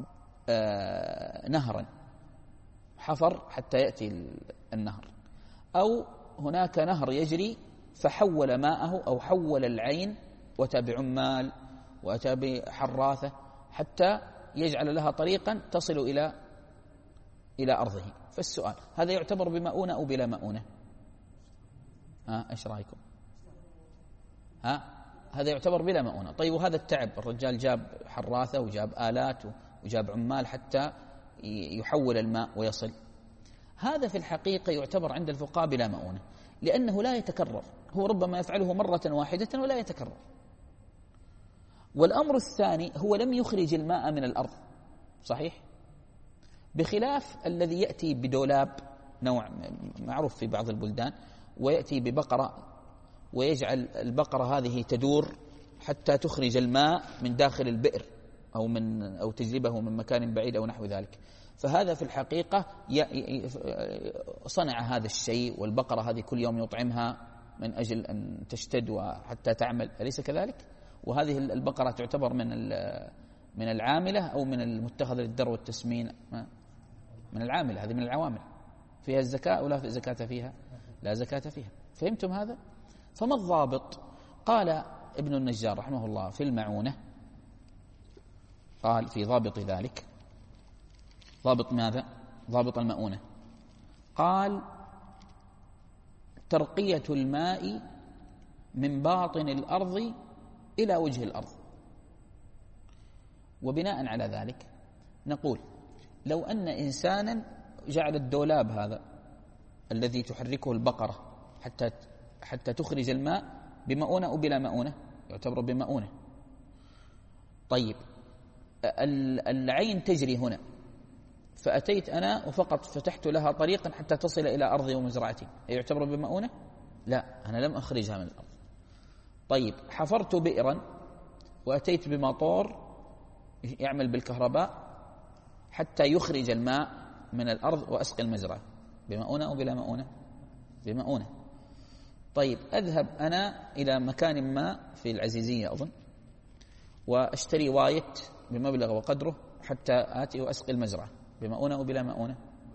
آه نهرا، حفر حتى يأتي النهر، أو هناك نهر يجري فحول ماءه أو حول العين وأتى بعمال وأتى بحراثة حتى يجعل لها طريقا تصل إلى إلى أرضه. فالسؤال: هذا يعتبر بمؤونة أو بلا مؤونة؟ ها، إيش رأيكم؟ ها، هذا يعتبر بلا مؤونة. طيب، وهذا التعب، الرجال جاب حراثة وجاب آلات وجاب عمال حتى يحول الماء ويصل، هذا في الحقيقة يعتبر عند الفقهاء بلا مؤونة، لأنه لا يتكرر، هو ربما يفعله مرة واحدة ولا يتكرر. والأمر الثاني هو لم يخرج الماء من الأرض، صحيح؟ بخلاف الذي يأتي بدولاب، نوع معروف في بعض البلدان، ويأتي ببقرة ويجعل البقرة هذه تدور حتى تخرج الماء من داخل البئر أو من أو تجلبه من مكان بعيد أو نحو ذلك. فهذا في الحقيقة صنع هذا الشيء، والبقرة هذه كل يوم يطعمها من أجل أن تشتد وحتى تعمل، أليس كذلك؟ وهذه البقرة تعتبر من من العاملة أو من المتخذ للدر والتسمين؟ من العاملة، هذه من العوامل. فيها الزكاة ولا في زكاة فيها؟ لا زكاة فيها. فهمتم هذا؟ فما الضابط؟ قال ابن النجار رحمه الله في المعونة، قال في ضابط ذلك، ضابط ماذا؟ ضابط المؤونة. قال ترقية الماء من باطن الأرض إلى وجه الأرض. وبناء على ذلك نقول لو أن إنسانا جعل الدولاب هذا الذي تحركه البقرة حتى حتى تخرج الماء بمؤونة أو بلا مؤونة، يعتبر بمؤونة. طيب العين تجري هنا، فأتيت أنا وفقط فتحت لها طريقا حتى تصل إلى أرضي ومزرعتي، يعتبر بمؤونة؟ لا، أنا لم أخرجها من الأرض. طيب حفرت بئرا وأتيت بموتور يعمل بالكهرباء حتى يخرج الماء من الأرض وأسقي المزرعة، بمؤونة أو بلا مؤونة؟ بمؤونة. طيب أذهب أنا إلى مكان ما في العزيزية أظن وأشتري وايت بمبلغ وقدره حتى آتي وأسقي المزرعة، بمؤونة أو بلا مؤونة؟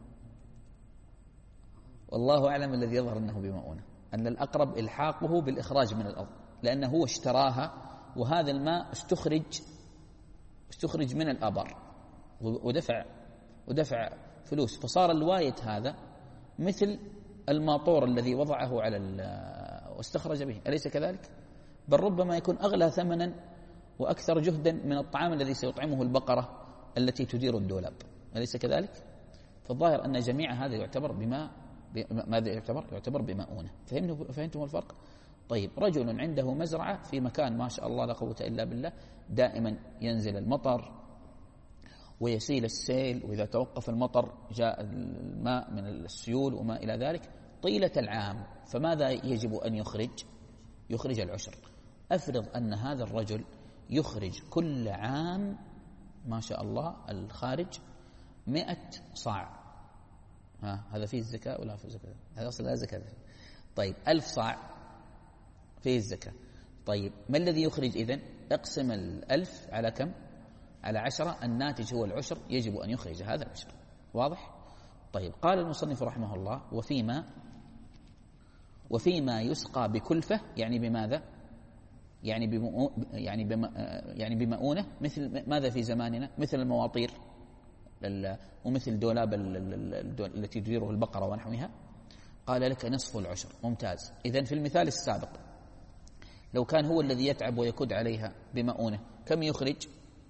والله أعلم، الذي يظهر أنه بمؤونة، أن الأقرب إلحاقه بالإخراج من الأرض، لأنه هو اشتراها وهذا الماء استخرج استخرج من الآبار ودفع ودفع فلوس، فصار الوايت هذا مثل الماطور الذي وضعه على واستخرج به، أليس كذلك؟ بل ربما يكون أغلى ثمنا وأكثر جهدا من الطعام الذي سيطعمه البقرة التي تدير الدولاب، أليس كذلك؟ فالظاهر أن جميع هذا يعتبر بما ماذا يعتبر؟ يعتبر بمؤونة. فهمتم فهمتم الفرق؟ طيب رجل عنده مزرعة في مكان ما شاء الله لا قوة إلا بالله، دائما ينزل المطر ويسيل السيل، وإذا توقف المطر جاء الماء من السيول وما إلى ذلك طيلة العام، فماذا يجب أن يخرج؟ يخرج العشر. أفرض أن هذا الرجل يخرج كل عام ما شاء الله الخارج مئة صاع، ها هذا فيه الزكاة ولا فيه الزكاة؟ هذا أصلا لا زكاة. طيب ألف صاع فيه الزكاة. طيب ما الذي يخرج إذن؟ اقسم الألف على كم؟ على عشرة، الناتج هو العشر، يجب أن يخرج هذا العشر. واضح؟ طيب قال المصنف رحمه الله وفيما وفيما يسقى بكلفة، يعني بماذا؟ يعني بمؤ... يعني بم... يعني بمؤونة، مثل ماذا في زماننا؟ مثل المواطير لل... ومثل دولاب ال... التي تديره البقرة ونحوها. قال لك نصف العشر. ممتاز. إذن في المثال السابق لو كان هو الذي يتعب ويكد عليها بمؤونة كم يخرج؟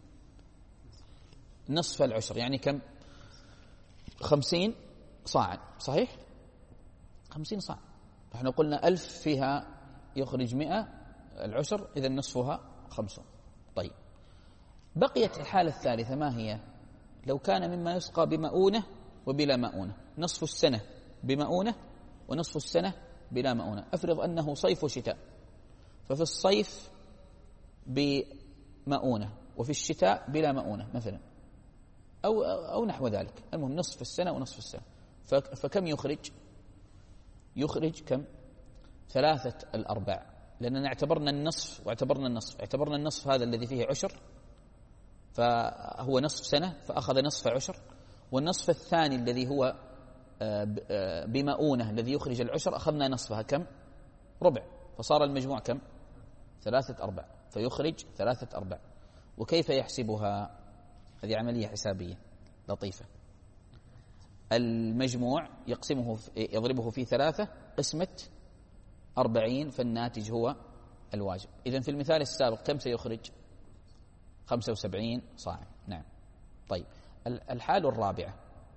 نصف العشر، يعني كم؟ خمسين صاعا، صحيح؟ خمسين صاع. نحن قلنا ألف فيها يخرج مئة، العشر إذا نصفها خمسون. طيب بقيت الحالة الثالثة ما هي؟ لو كان مما يسقى بمؤونة وبلا مؤونة، نصف السنة بمؤونة ونصف السنة بلا مؤونة. أفرض أنه صيف وشتاء، ففي الصيف بمؤونة وفي الشتاء بلا مؤونة مثلا، أو أو نحو ذلك، المهم نصف السنة ونصف السنة. فكم يخرج؟ يخرج كم؟ ثلاثة الأرباع، لأننا اعتبرنا النصف واعتبرنا النصف اعتبرنا النصف هذا الذي فيه عشر، فهو نصف سنة فأخذ نصف عشر، والنصف الثاني الذي هو بمؤونة الذي يخرج العشر أخذنا نصفها كم؟ ربع، فصار المجموع كم؟ ثلاثة أرباع، فيخرج ثلاثة أرباع. وكيف يحسبها؟ هذه عملية حسابية لطيفة. المجموع يقسمه يضربه في ثلاثة قسمة أربعين، فالناتج هو الواجب. إذن في المثال السابق كم سيخرج؟ خمسة وسبعين صاع. نعم. طيب الحال الرابعة،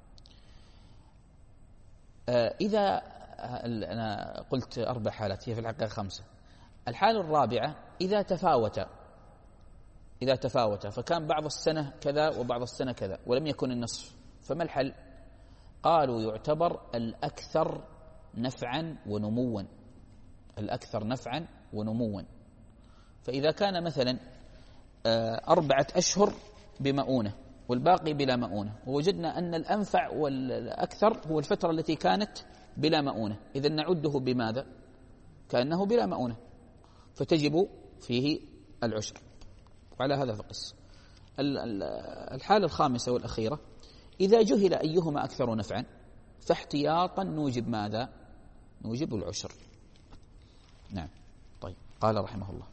إذا أنا قلت أربع حالات، هي في الحقيقة خمسة. الحال الرابعة إذا تفاوت إذا تفاوت فكان بعض السنة كذا وبعض السنة كذا ولم يكن النصف، فما الحل؟ قالوا يعتبر الأكثر نفعا ونموا، الأكثر نفعا ونموا. فإذا كان مثلا أربعة أشهر بمؤونة والباقي بلا مؤونة، ووجدنا أن الأنفع والأكثر هو الفترة التي كانت بلا مؤونة، إذن نعده بماذا؟ كأنه بلا مؤونة، فتجب فيه العشر. وعلى هذا فقس. الحالة الخامسة والأخيرة: إذا جهل أيهما أكثر نفعا فاحتياطا نوجب ماذا؟ نوجب العشر. نعم. طيب. قال رحمه الله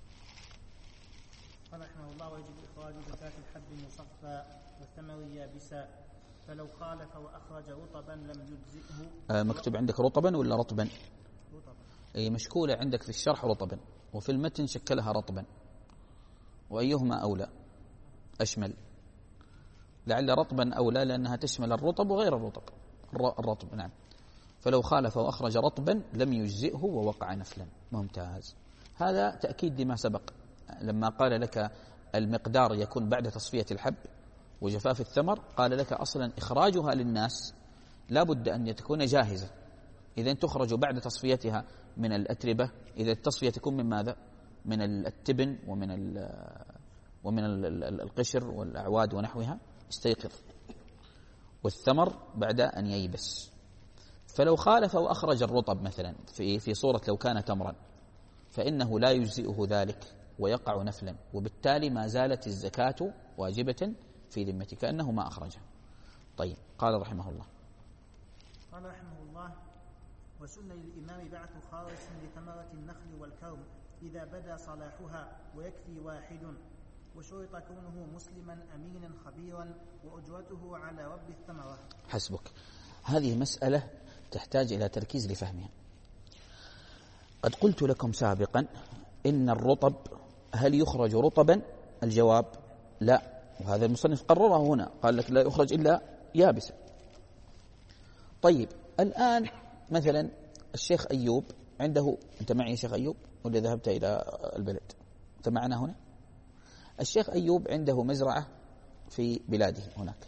قال رحمه الله: ويجب إخراج زكاة الحب مصفى والثمر يابسا، فلو خالف وأخرج رطبا لم يجزئه.
آه مكتوب عندك رطبا ولا رطبا؟
رطبا.
أي مشكولة عندك في الشرح رطبا، وفي المتن شكلها رطبا، وأيهما أولى أشمل؟ لعل رطبا أولى لأنها تشمل الرطب وغير الرطب. الرطب. نعم. فلو خالف وأخرج رطبا لم يجزئه ووقع نفلا. ممتاز. هذا تأكيد لما سبق لما قال لك المقدار يكون بعد تصفية الحب وجفاف الثمر، قال لك أصلا إخراجها للناس لا بد أن تكون جاهزة، إذا تخرج بعد تصفيتها من الأتربة. إذا التصفية تكون من ماذا؟ من التبن ومن ومن القشر والأعواد ونحوها، استيقظ. والثمر بعد أن ييبس. فلو خالف وأخرج الرطب مثلا في في صورة لو كان تمرا فإنه لا يجزئه ذلك ويقع نفلا، وبالتالي ما زالت الزكاة واجبة في ذمتك كأنه ما أخرجها. طيب. قال رحمه الله
قال رحمه الله: وسن للإمام بعث خارص لثمرة النخل والكرم إذا بدا صلاحها ويكفي واحد، وشرط كونه مسلما أمينا خبيرا وأجرته على رب الثمرة.
حسبك. هذه مسألة تحتاج إلى تركيز لفهمها. قد قلت لكم سابقا إن الرطب هل يخرج رطبا؟ الجواب لا، وهذا المصنف قرره هنا، قال لك لا يخرج إلا يابسا. طيب. الآن مثلا الشيخ أيوب عنده، أنت معي يا شيخ أيوب ولا ذهبت إلى البلد؟ أنت معنا هنا؟ الشيخ أيوب عنده مزرعة في بلاده هناك.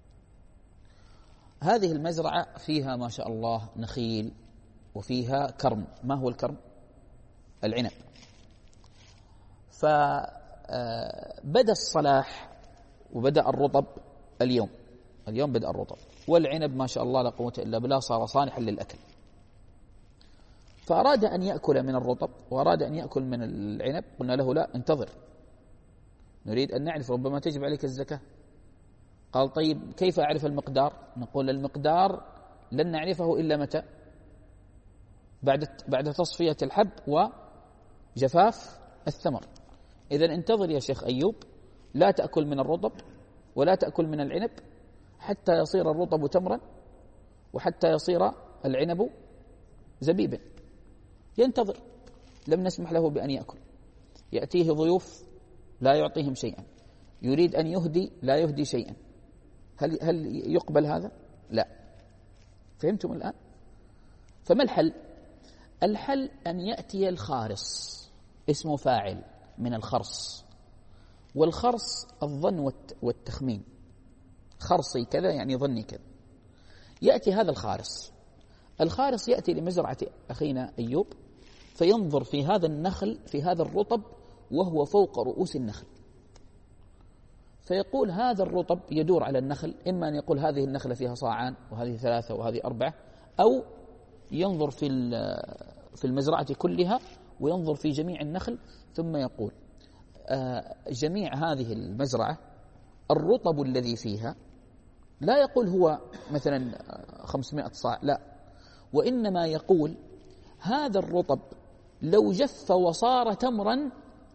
هذه المزرعة فيها ما شاء الله نخيل وفيها كرم. ما هو الكرم؟ العنب. فبدأ الصلاح وبدأ الرطب اليوم اليوم بدأ الرطب، والعنب ما شاء الله لا قوة إلا بالله صار صالحا للأكل. فأراد أن يأكل من الرطب وأراد أن يأكل من العنب، قلنا له لا، انتظر، نريد أن نعرف ربما تجب عليك الزكاة. قال طيب كيف أعرف المقدار؟ نقول المقدار لن نعرفه إلا متى؟ بعد بعد تصفية الحب وجفاف الثمر. إذن انتظر يا شيخ أيوب، لا تأكل من الرطب ولا تأكل من العنب حتى يصير الرطب تمرا وحتى يصير العنب زبيبا. ينتظر. لم نسمح له بأن يأكل. يأتيه ضيوف لا يعطيهم شيئا، يريد أن يهدي لا يهدي شيئا. هل هل يقبل هذا؟ لا. فهمتم الآن؟ فما الحل؟ الحل أن يأتي الخارص، اسمه فاعل من الخرص، والخرص الظن والتخمين. خرصي كذا يعني ظني كذا. يأتي هذا الخارص الخارص يأتي لمزرعة أخينا أيوب فينظر في هذا النخل، في هذا الرطب وهو فوق رؤوس النخل، فيقول هذا الرطب يدور على النخل، إما أن يقول هذه النخلة فيها صاعان وهذه ثلاثة وهذه أربعة، أو ينظر في في المزرعة كلها وينظر في جميع النخل ثم يقول آه جميع هذه المزرعة الرطب الذي فيها، لا يقول هو مثلا خمسمائة صاع، لا، وإنما يقول هذا الرطب لو جف وصار تمرا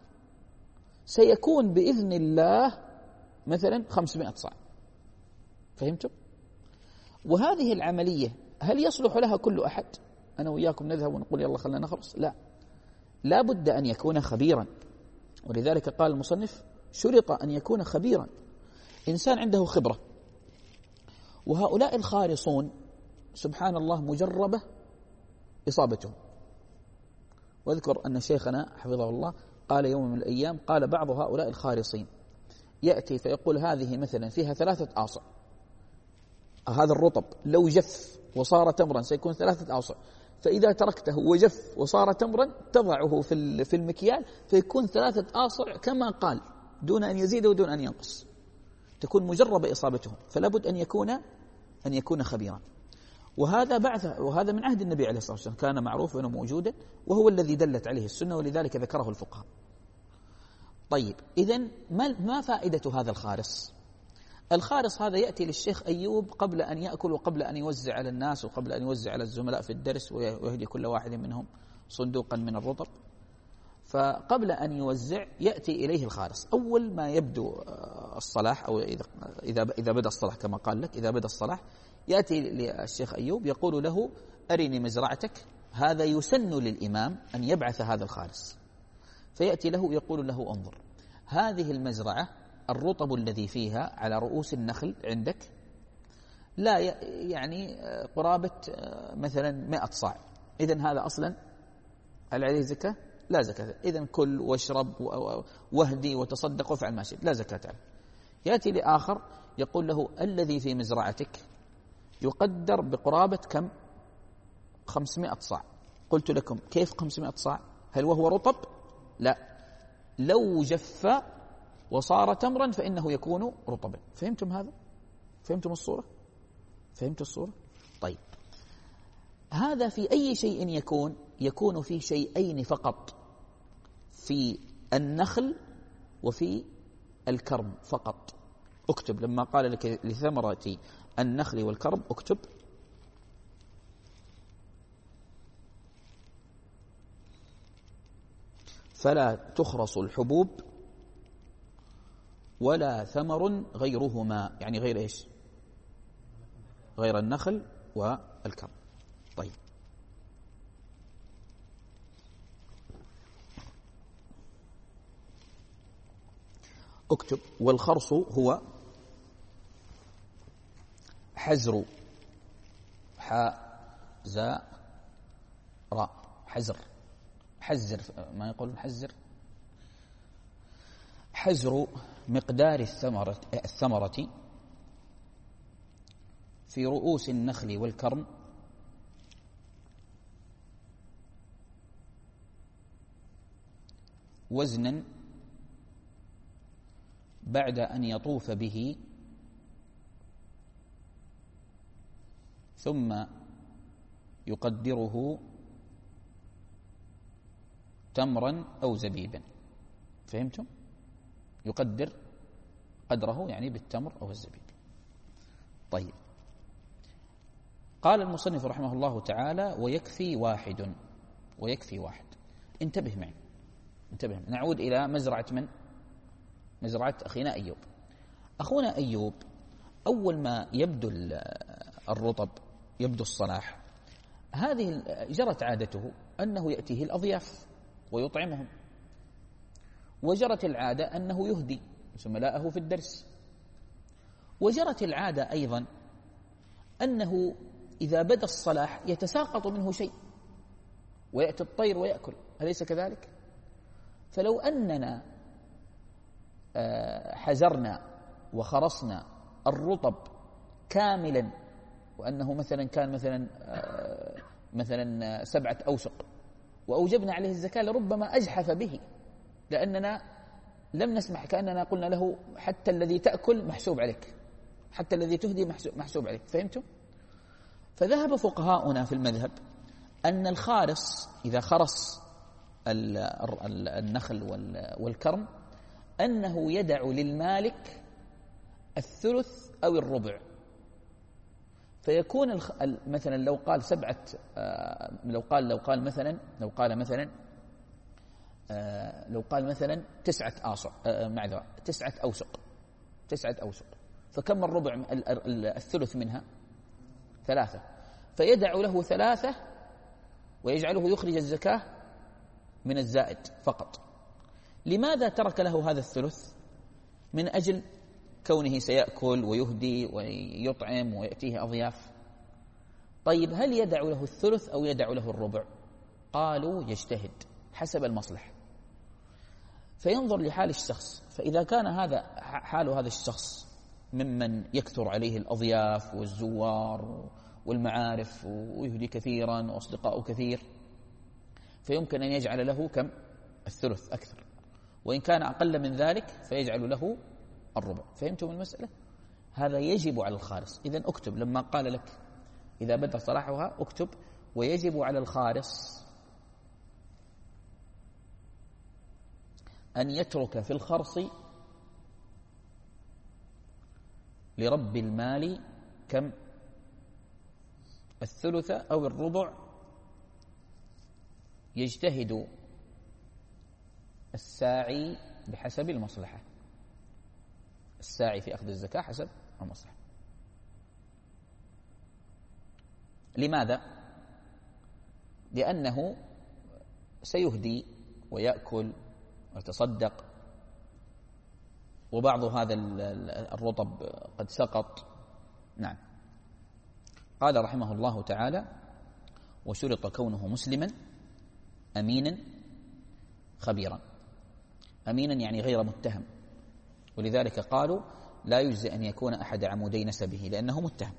سيكون بإذن الله مثلا خمسمائة صاع. فهمتم؟ وهذه العملية هل يصلح لها كل أحد؟ أنا وياكم نذهب ونقول يلا خلنا نخرص؟ لا، لا بد أن يكون خبيرا. ولذلك قال المصنف شرط أن يكون خبيرا، إنسان عنده خبرة. وهؤلاء الخارصون سبحان الله مجربة إصابتهم. واذكر أن شيخنا حفظه الله قال يوم من الأيام، قال بعض هؤلاء الخارصين يأتي فيقول هذه مثلا فيها ثلاثة آصع، هذا الرطب لو جف وصار تمرا سيكون ثلاثة آصع، فإذا تركته وجف وصار تمرا تضعه في في المكيال فيكون ثلاثة آصع كما قال دون أن يزيد ودون أن ينقص، تكون مجربة إصابته، فلا بد أن يكون أن يكون خبيرا. وهذا بعث وهذا من عهد النبي عليه الصلاة والسلام، كان معروفا وموجودا، وهو الذي دلت عليه السنة، ولذلك ذكره الفقهاء. طيب إذن ما ما فائدة هذا الخارص؟ الخارص هذا يأتي للشيخ أيوب قبل أن يأكل وقبل أن يوزع على الناس وقبل أن يوزع على الزملاء في الدرس ويهدي كل واحد منهم صندوقا من الرطب. فقبل أن يوزع يأتي إليه الخارص أول ما يبدو الصلاح، أو إذا إذا إذا بدأ الصلاح كما قال لك، إذا بدأ الصلاح يأتي للشيخ أيوب يقول له أرني مزرعتك. هذا يسن للإمام أن يبعث هذا الخارص، فيأتي له يقول له انظر هذه المزرعة الرطب الذي فيها على رؤوس النخل عندك لا يعني قرابة مثلا مئة صاع، إذن هذا أصلا هل عليه زكاة؟ لا زكاة. إذن كل واشرب واهدي وتصدق وافعل ما شئت، لا زكاة عليه. يأتي لآخر يقول له الذي في مزرعتك يقدر بقرابة كم؟ خمسمائة صاع. قلت لكم كيف خمسمائة صاع؟ هل وهو رطب؟ لا، لو جف وصار تمرا فإنه يكون رطبا. فهمتم هذا؟ فهمتم الصورة؟ فهمت الصورة؟ طيب هذا في أي شيء يكون؟ يكون في شيئين فقط، في النخل وفي الكرم فقط. اكتب لما قال لك لثمرة النخل والكرم، اكتب فلا تخرص الحبوب ولا ثمر غيرهما، يعني غير ايش؟ غير النخل والكرم. طيب اكتب والخرص هو حزر، حاء زاء راء، حزر، حزر ما يقولون حزر، حزر مقدار الثمرة الثمرة في رؤوس النخل والكرم وزنا بعد أن يطوف به ثم يقدره تمرا أو زبيبا. فهمتم؟ يقدر قدره يعني بالتمر أو الزبيب. طيب قال المصنف رحمه الله تعالى ويكفي واحد، ويكفي واحد. انتبه معي، انتبه. نعود إلى مزرعة من؟ مزرعة أخينا أيوب. أخونا أيوب أول ما يبدو الرطب، يبدو الصلاح، هذه جرت عادته أنه يأتيه الأضياف ويطعمهم، وجرت العادة أنه يهدي زملائه في الدرس، وجرت العادة أيضا أنه إذا بدا الصلاح يتساقط منه شيء ويأتي الطير ويأكل، أليس كذلك؟ فلو أننا حزرنا وخرصنا الرطب كاملا، وأنه مثلا كان مثلا مثلا سبعة أوسق وأوجبنا عليه الزكاة، لربما أجحف به، لأننا لم نسمح، كأننا قلنا له حتى الذي تأكل محسوب عليك، حتى الذي تهدي محسوب عليك. فهمتم؟ فذهب فقهاؤنا في المذهب أن الخارص إذا خرص النخل والكرم أنه يدع للمالك الثلث أو الربع، فيكون مثلا لو قال سبعة، لو قال لو قال مثلا لو قال مثلا لو قال مثلا تسعة آصع، معذرة تسعة أوسق، تسعة أوسق، فكم الربع الثلث منها؟ ثلاثة، فيدع له ثلاثة ويجعله يخرج الزكاة من الزائد فقط. لماذا ترك له هذا الثلث؟ من أجل كونه سيأكل ويهدي ويطعم ويأتيه أضياف. طيب هل يدع له الثلث أو يدع له الربع؟ قالوا يجتهد حسب المصلحة، فينظر لحال الشخص، فإذا كان هذا حال هذا الشخص ممن يكثر عليه الأضياف والزوار والمعارف ويهدي كثيرا وأصدقاء كثير، فيمكن أن يجعل له كم؟ الثلث أكثر، وإن كان أقل من ذلك فيجعل له الربع. فهمتم المسألة؟ هذا يجب على الخالص. إذن اكتب لما قال لك إذا بدأ صلاحها اكتب ويجب على الخالص أن يترك في الخرص لرب المال كم؟ الثلث أو الربع، يجتهد الساعي بحسب المصلحة. الساعي في أخذ الزكاة حسب المصلحة. لماذا؟ لأنه سيهدي ويأكل ويتصدق، وبعض هذا الرطب قد سقط. نعم. قال رحمه الله تعالى: وشرط كونه مسلما أمينا خبيرا. أمينا يعني غير متهم، ولذلك قالوا لا يجزي أن يكون أحد عمودي نسبه لأنه متهم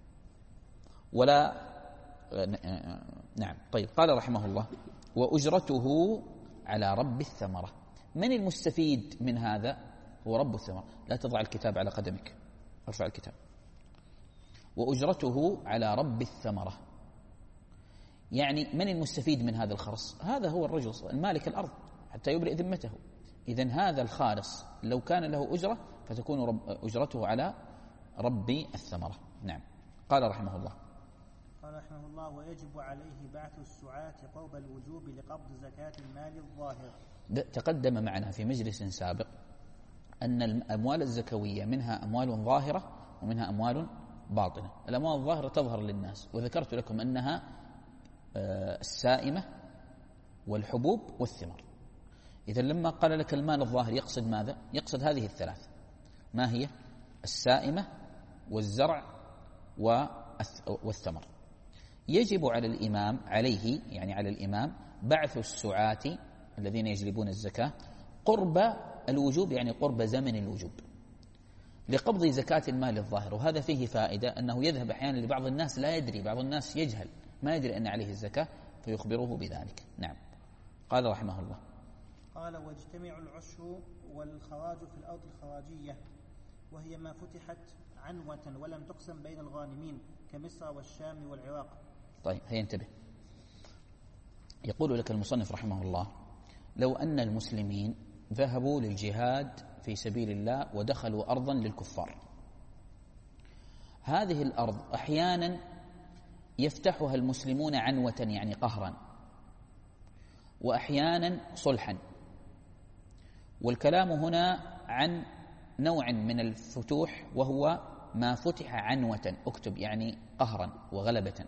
ولا. نعم. طيب. قال رحمه الله: وأجرته على رب الثمرة. من المستفيد من هذا؟ هو رب الثمرة. لا تضع الكتاب على قدمك، ارفع الكتاب. وأجرته على رب الثمرة، يعني من المستفيد من هذا الخرص؟ هذا هو الرجل المالك الأرض حتى يبرئ ذمته. إذن هذا الخالص لو كان له أجرة فتكون رب أجرته على رب الثمرة. نعم. قال رحمه الله:
قال رحمه الله: ويجب عليه بعث السعاة قرب الوجوب لقبض زكاة المال الظاهر.
تقدم معنا في مجلس سابق أن الأموال الزكوية منها أموال ظاهرة ومنها أموال باطنة. الأموال الظاهرة تظهر للناس، وذكرت لكم أنها السائمة والحبوب والثمر. إذا لما قال لك المال الظاهر يقصد ماذا؟ يقصد هذه الثلاث. ما هي؟ السائمة والزرع والثمر. يجب على الإمام عليه يعني على الإمام بعث السعاة الذين يجلبون الزكاة قرب الوجوب، يعني قرب زمن الوجوب، لقبض زكاة المال الظاهر. وهذا فيه فائدة، أنه يذهب أحيانا لبعض الناس لا يدري، بعض الناس يجهل ما يدري أن عليه الزكاة فيخبره بذلك. نعم. قال رحمه الله:
قال: واجتمع العشر والخراج في الأرض الخراجية، وهي ما فتحت عنوة ولم تقسم بين الغانمين كمصر والشام والعراق.
طيب، هيا انتبه. يقول لك المصنف رحمه الله: لو أن المسلمين ذهبوا للجهاد في سبيل الله ودخلوا أرضا للكفار، هذه الأرض أحيانا يفتحها المسلمون عنوة يعني قهرا، وأحيانا صلحا. والكلام هنا عن نوع من الفتوح وهو ما فتح عنوة، اكتب يعني قهرا وغلبة.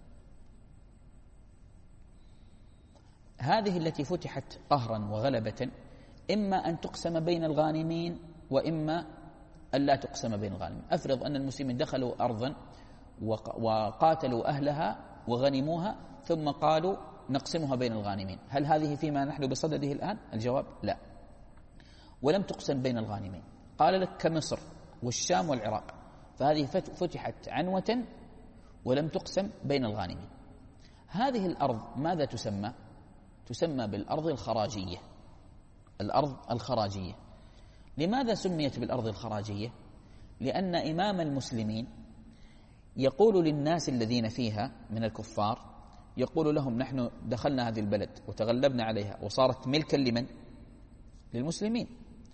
هذه التي فتحت قهرا وغلبة إما أن تقسم بين الغانمين وإما أن لا تقسم بين الغانمين. أفرض أن المسلمين دخلوا أرضا وقاتلوا أهلها وغنموها ثم قالوا نقسمها بين الغانمين، هل هذه فيما نحن بصدده الآن؟ الجواب لا. ولم تقسم بين الغانمين، قال لك كمصر والشام والعراق، فهذه فتحت عنوة ولم تقسم بين الغانمين. هذه الأرض ماذا تسمى؟ تسمى بالأرض الخراجية. الأرض الخراجية. لماذا سميت بالأرض الخراجية؟ لأن إمام المسلمين يقول للناس الذين فيها من الكفار، يقول لهم نحن دخلنا هذه البلد وتغلبنا عليها وصارت ملكا لمن؟ للمسلمين،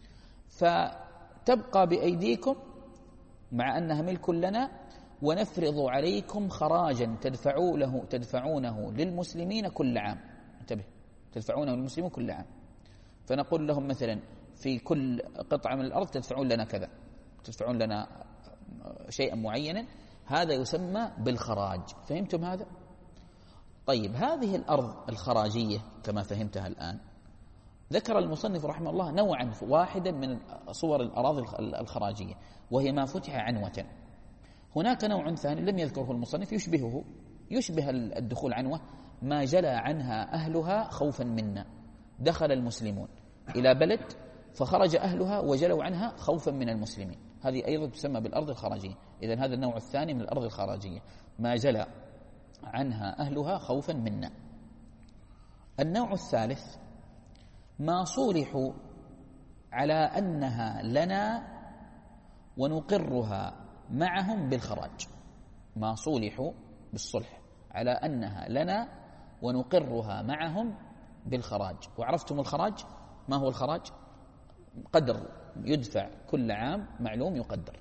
فتبقى بأيديكم مع أنها ملك لنا، ونفرض عليكم خراجا تدفعوا له تدفعونه للمسلمين كل عام. انتبه، تدفعونه للمسلمين كل عام. فنقول لهم مثلا في كل قطعة من الأرض تدفعون لنا كذا، تدفعون لنا شيئا معينا، هذا يسمى بالخراج. فهمتم هذا؟ طيب، هذه الأرض الخراجية كما فهمتها الآن، ذكر المصنف رحمه الله نوعا واحدا من صور الأراضي الخراجية، وهي ما فتح عنوة. هناك نوع ثاني لم يذكره المصنف يشبهه، يشبه الدخول عنوة، ما جلى عنها أهلها خوفا منا. دخل المسلمون إلى بلد فخرج أهلها وجلوا عنها خوفا من المسلمين، هذه أيضا تسمى بالأرض الخراجية. إذن هذا النوع الثاني من الأرض الخراجية، ما جلى عنها أهلها خوفا منا. النوع الثالث ما صولحوا على أنها لنا ونقرها معهم بالخراج، ما صولحوا بالصلح على أنها لنا ونقرها معهم بالخراج. وعرفتم الخراج، ما هو الخراج؟ قدر يدفع كل عام معلوم يقدر.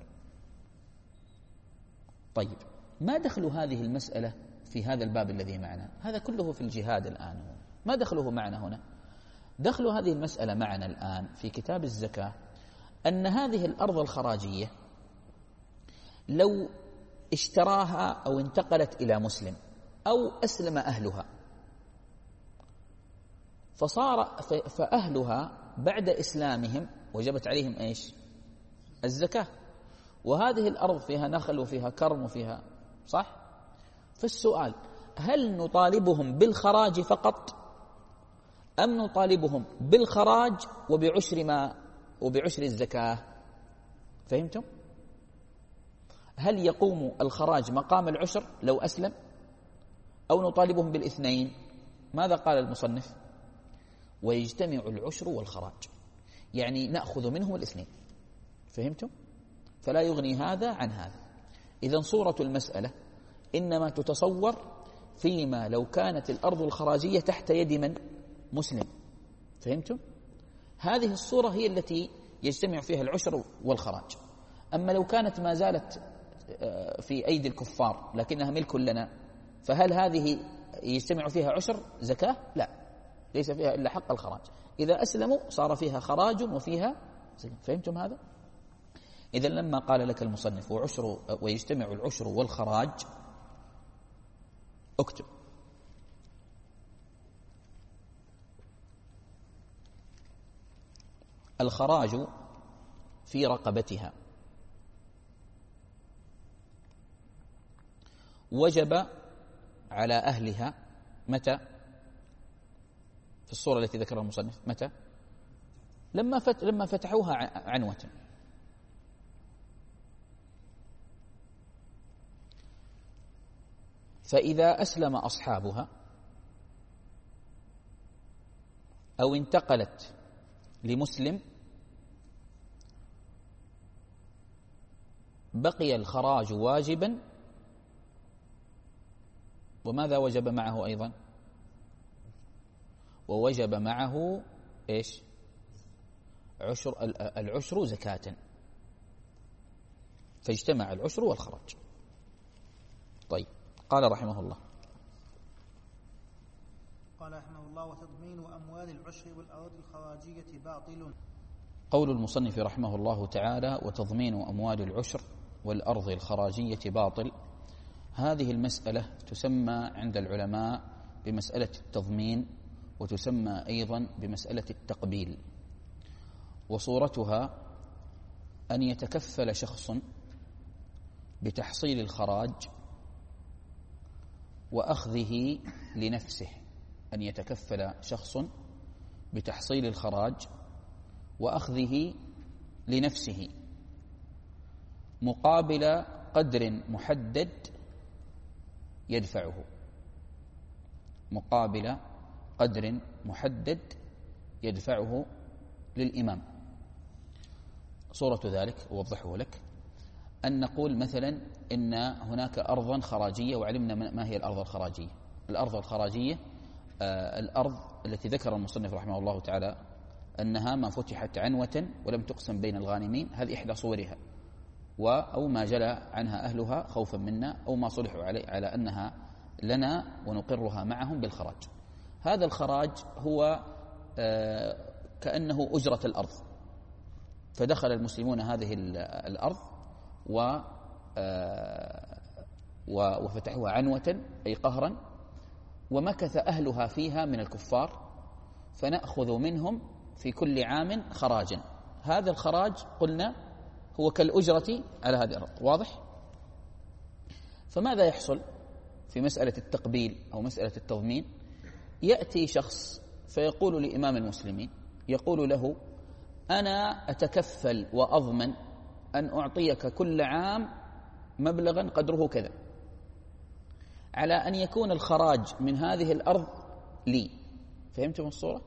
طيب ما دخل هذه المسألة في هذا الباب الذي معنا؟ هذا كله في الجهاد الآن، ما دخله معنا هنا؟ دخل هذه المسألة معنا الآن في كتاب الزكاة أن هذه الأرض الخراجية لو اشتراها أو انتقلت إلى مسلم أو أسلم أهلها، فصار فأهلها بعد إسلامهم وجبت عليهم إيش؟ الزكاة. وهذه الأرض فيها نخل وفيها كرم وفيها، صح؟ فالسؤال هل نطالبهم بالخراج فقط أم نطالبهم بالخراج وبعشر ما وبعشر الزكاة؟ فهمتم؟ هل يقوم الخراج مقام العشر لو أسلم أو نطالبهم بالاثنين؟ ماذا قال المصنف؟ ويجتمع العشر والخراج، يعني نأخذ منهم الاثنين. فهمتم؟ فلا يغني هذا عن هذا. إذن صورة المسألة إنما تتصور فيما لو كانت الأرض الخراجية تحت يد من؟ مسلم. فهمتم؟ هذه الصورة هي التي يجتمع فيها العشر والخراج. أما لو كانت ما زالت في أيدي الكفار لكنها ملك لنا، فهل هذه يجتمع فيها عشر زكاة؟ لا، ليس فيها إلا حق الخراج. إذا أسلموا صار فيها خراج وفيها زكاة. فهمتم هذا؟ إذا لما قال لك المصنف وعشر ويجتمع العشر والخراج، اكتب الخراج في رقبتها وجب على أهلها متى؟ في الصورة التي ذكرها المصنف متى؟ لما فت لما فتحوها عنوة. فإذا أسلم أصحابها أو انتقلت لمسلم بقي الخراج واجبا. وماذا وجب معه أيضا؟ ووجب معه إيش؟ عشر العشر زكاة، فاجتمع العشر والخراج. طيب قال رحمه الله
قال رحمه الله وتضمين أموال العشر والأراضي الخراجية باطل.
قول المصنف رحمه الله تعالى وتضمين أموال العشر والأرض الخراجية باطل، هذه المسألة تسمى عند العلماء بمسألة التضمين، وتسمى أيضا بمسألة التقبيل. وصورتها أن يتكفل شخص بتحصيل الخراج وأخذه لنفسه، أن يتكفل شخص بتحصيل الخراج وأخذه لنفسه مقابل قدر محدد يدفعه، مقابل قدر محدد يدفعه للإمام. صورة ذلك أوضحه لك، أن نقول مثلا إن هناك أرضا خراجية، وعلمنا ما هي الأرض الخراجية. الأرض الخراجية آه الأرض التي ذكر المصنف رحمه الله تعالى أنها ما فتحت عنوة ولم تقسم بين الغانمين، هذه إحدى صورها، أو ما جلى عنها أهلها خوفا منا، أو ما صلحوا عليه على أنها لنا ونقرها معهم بالخراج. هذا الخراج هو آه كأنه أجرة الأرض، فدخل المسلمون هذه الأرض و وفتحوها عنوة أي قهرا، ومكث أهلها فيها من الكفار، فنأخذ منهم في كل عام خراجا. هذا الخراج قلنا هو كالأجرة على هذه الأرض، واضح؟ فماذا يحصل في مسألة التقبيل أو مسألة التضمين؟ يأتي شخص فيقول لإمام المسلمين، يقول له أنا أتكفل وأضمن أن أعطيك كل عام مبلغا قدره كذا، على أن يكون الخراج من هذه الأرض لي. فهمتم الصورة؟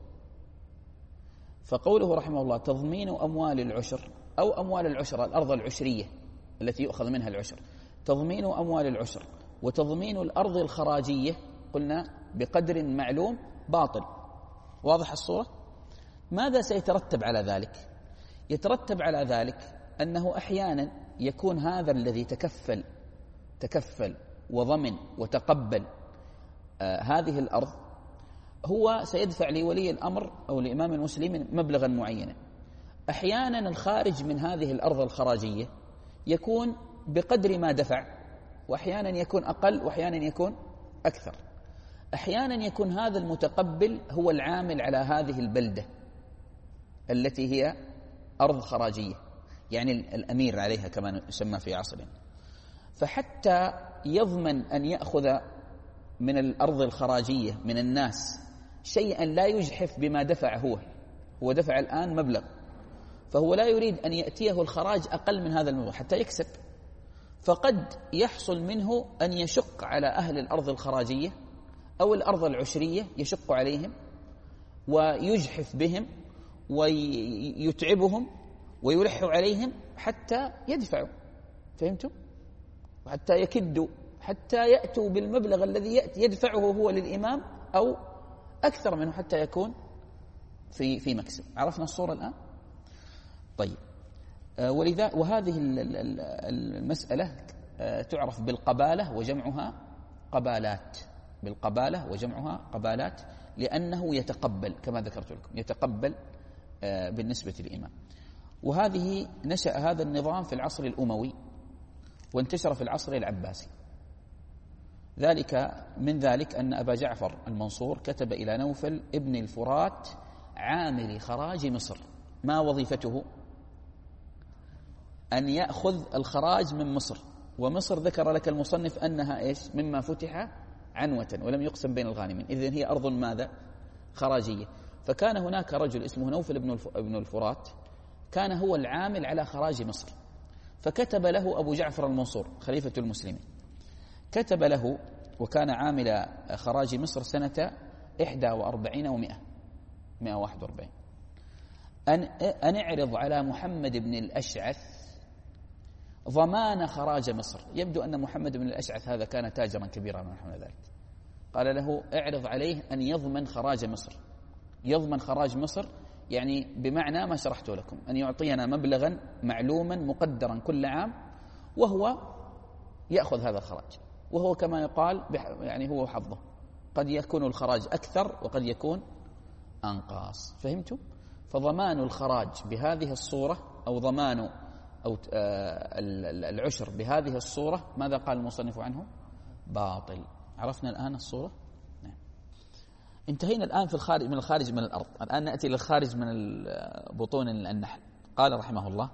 فقوله رحمه الله تضمين أموال العشر أو أموال العشر، الأرض العشرية التي يؤخذ منها العشر، تضمين أموال العشر وتضمين الأرض الخراجية قلنا بقدر معلوم باطل. واضح الصورة؟ ماذا سيترتب على ذلك؟ يترتب على ذلك أنه أحيانا يكون هذا الذي تكفل تكفل وضمن وتقبل آه هذه الأرض هو سيدفع لولي الأمر أو لإمام المسلمين مبلغا معينا. أحيانا الخارج من هذه الأرض الخراجية يكون بقدر ما دفع، وأحيانا يكون أقل وأحيانا يكون أكثر. أحيانا يكون هذا المتقبل هو العامل على هذه البلدة التي هي أرض خراجية، يعني الأمير عليها كما يسمى في عصرنا. فحتى يضمن أن يأخذ من الأرض الخراجية من الناس شيئا لا يجحف بما دفع هو هو دفع الآن مبلغ، فهو لا يريد أن يأتيه الخراج أقل من هذا المبلغ حتى يكسب. فقد يحصل منه أن يشق على أهل الأرض الخراجية أو الأرض العشرية، يشق عليهم ويجحف بهم ويتعبهم ويلح عليهم حتى يدفعوا. فهمتم؟ وحتى يكدوا حتى يأتوا بالمبلغ الذي يأتي يدفعه هو للإمام أو أكثر منه حتى يكون في في مكسب. عرفنا الصورة الآن؟ طيب، ولذا وهذه المسألة تعرف بالقبالة وجمعها قبالات، بالقبالة وجمعها قبالات، لأنه يتقبل كما ذكرت لكم، يتقبل بالنسبة للإمام. وهذه نشأ هذا النظام في العصر الأموي وانتشر في العصر العباسي. ذلك من ذلك أن أبا جعفر المنصور كتب إلى نوفل ابن الفرات عامل خراج مصر، ما وظيفته؟ أن يأخذ الخراج من مصر. ومصر ذكر لك المصنف أنها إيش؟ مما فتح عنوة ولم يقسم بين الغانمين، إذن هي أرض ماذا؟ خراجية. فكان هناك رجل اسمه نوفل ابن الفرات كان هو العامل على خراج مصر، فكتب له أبو جعفر المنصور خليفة المسلمين، كتب له وكان عامل خراج مصر سنة إحدى وأربعين ومئة مئة واحد وأربعين أن أن اعرض على محمد بن الأشعث ضمان خراج مصر. يبدو أن محمد بن الأشعث هذا كان تاجرا كبيرا نحو ذلك. قال له اعرض عليه أن يضمن خراج مصر. يضمن خراج مصر يعني بمعنى ما شرحته لكم، أن يعطينا مبلغا معلوما مقدرا كل عام وهو يأخذ هذا الخراج، وهو كما يقال يعني هو حظه، قد يكون الخراج أكثر وقد يكون أنقاص. فهمتم؟ فضمان الخراج بهذه الصورة أو ضمان أو العشر بهذه الصورة ماذا قال المصنف عنه؟ باطل. عرفنا الآن الصورة؟ نعم. انتهينا الآن في الخارج من الخارج من الأرض. الآن نأتي للخارج من بطون النحل. قال رحمه الله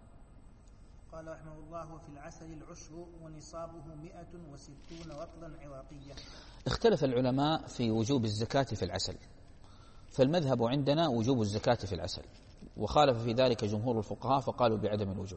قال رحمه الله في العسل العشر ونصابه مئة وستون رطلا عراقية.
اختلف العلماء في وجوب الزكاة في العسل، فالمذهب عندنا وجوب الزكاة في العسل، وخالف في ذلك جمهور الفقهاء فقالوا بعدم الوجوب.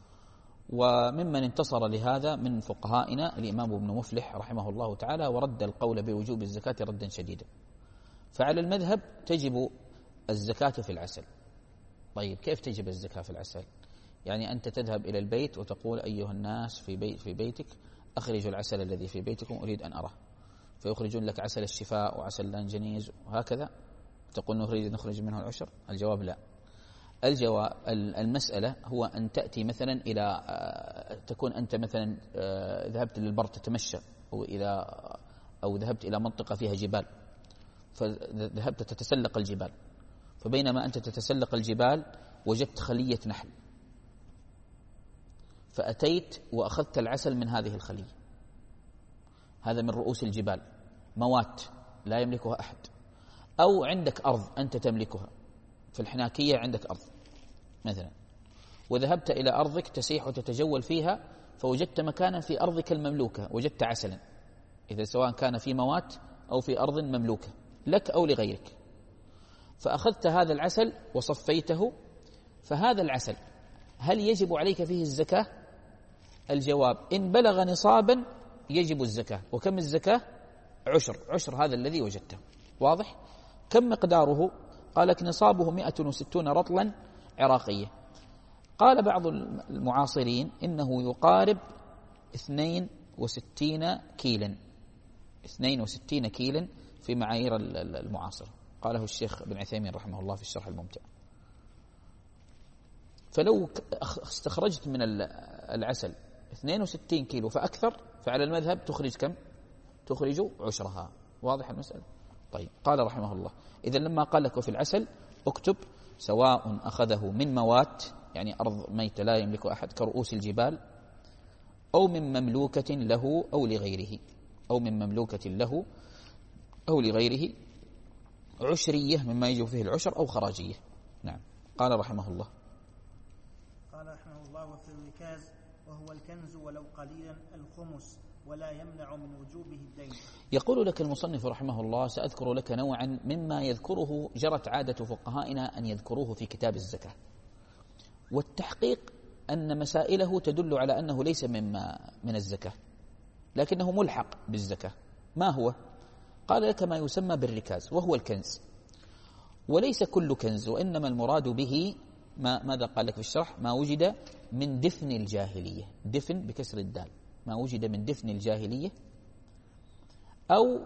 وممن انتصر لهذا من فقهائنا الإمام ابن مفلح رحمه الله تعالى، ورد القول بوجوب الزكاة ردا شديدا. فعلى المذهب تجب الزكاة في العسل. طيب كيف تجب الزكاة في العسل؟ يعني أنت تذهب إلى البيت وتقول أيها الناس في بيت في بيتك أخرجوا العسل الذي في بيتكم أريد أن أراه، فيخرجون لك عسل الشفاء وعسل الأنجنيز وهكذا، تقول نريد نخرج منه العشر. الجواب لا. الجواب المسألة هو أن تأتي مثلا إلى تكون أنت مثلا ذهبت للبر تتمشى أو إلى أو ذهبت إلى منطقة فيها جبال، فذهبت تتسلق الجبال، فبينما أنت تتسلق الجبال وجدت خلية نحل، فأتيت وأخذت العسل من هذه الخلية. هذا من رؤوس الجبال، موات لا يملكها أحد. أو عندك أرض أنت تملكها، في الحناكية عندك أرض مثلا، وذهبت إلى أرضك تسيح وتتجول فيها، فوجدت مكانا في أرضك المملوكة وجدت عسلا، إذا سواء كان في موات أو في أرض مملوكة لك أو لغيرك، فأخذت هذا العسل وصفيته فهذا العسل هل يجب عليك فيه الزكاة؟ الجواب إن بلغ نصابا يجب الزكاة. وكم الزكاة؟ عشر، عشر هذا الذي وجدته. واضح؟ كم مقداره؟ قال لك نصابه مئة وستون رطلا عراقية. قال بعض المعاصرين إنه يقارب اثنين وستين كيلا، اثنين وستين كيلا في معايير المعاصرة، قاله الشيخ بن عثيمين رحمه الله في الشرح الممتع. فلو استخرجت من العسل اثنين وستين كيلو فأكثر فعلى المذهب تخرج كم؟ تخرج عشرها. واضح المسألة؟ طيب. قال رحمه الله إذا لما قال لك وفي العسل اكتب سواء أخذه من موات، يعني أرض ميتة لا يملك أحد كرؤوس الجبال، أو من مملوكة له أو لغيره، أو من مملوكة له أو لغيره، عشرية مما يجب فيه العشر، أو خراجية. نعم. قال رحمه الله
قال رحمه الله وفي الركاز وهو الكنز ولو قليلا الخمس ولا يمنع من وجوبه الدين.
يقول لك المصنف رحمه الله سأذكر لك نوعا مما يذكره جرت عادة فقهائنا أن يذكروه في كتاب الزكاة، والتحقيق أن مسائله تدل على أنه ليس مما من الزكاة لكنه ملحق بالزكاة. ما هو؟ قال لك ما يسمى بالركاز وهو الكنز، وليس كل كنز، وإنما المراد به ما ماذا قال لك في الشرح؟ ما وجد من دفن الجاهلية، دفن بكسر الدال، ما وجد من دفن الجاهلية أو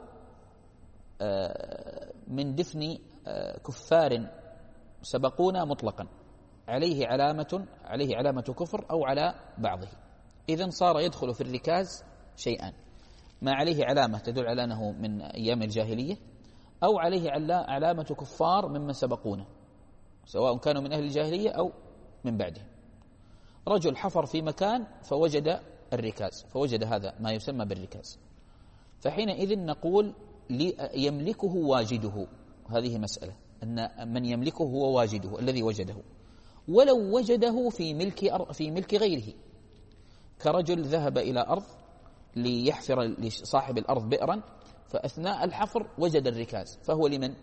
من دفن كفار سبقونا مطلقا عليه علامة عليه علامة كفر أو على بعضه. إذن صار يدخل في الركاز شيئان: ما عليه علامة تدل على أنه من أيام الجاهلية، أو عليه علامة كفار ممن سبقونا سواء كانوا من أهل الجاهلية أو من بعدهم. رجل حفر في مكان فوجد الركاز، فوجد هذا ما يسمى بالركاز، فحينئذ نقول يملكه واجده. هذه مسألة أن من يملكه هو واجده الذي وجده، ولو وجده في ملك في ملك غيره، كرجل ذهب إلى أرض ليحفر لصاحب الأرض بئرا، فأثناء الحفر وجد الركاز، فهو لمن؟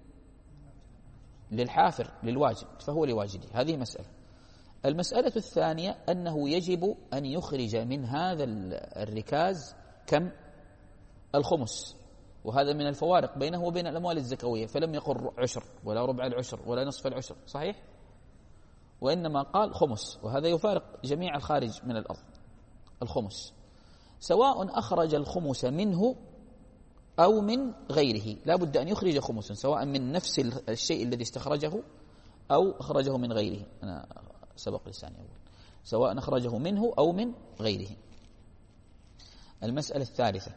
للحافر للواجد، فهو لواجده. هذه مسألة. المسألة الثانية أنه يجب أن يخرج من هذا الركاز كم؟ الخمس، وهذا من الفوارق بينه وبين الأموال الزكوية، فلم يقل عشر ولا ربع العشر ولا نصف العشر، صحيح؟ وإنما قال خمس، وهذا يفارق جميع الخارج من الأرض. الخمس سواء أخرج الخمس منه أو من غيره، لا بد أن يخرج خمسا، سواء من نفس الشيء الذي استخرجه أو أخرجه من غيره. أنا سبق لساني أول. سواء أخرجه منه أو من غيره. المسألة الثالثة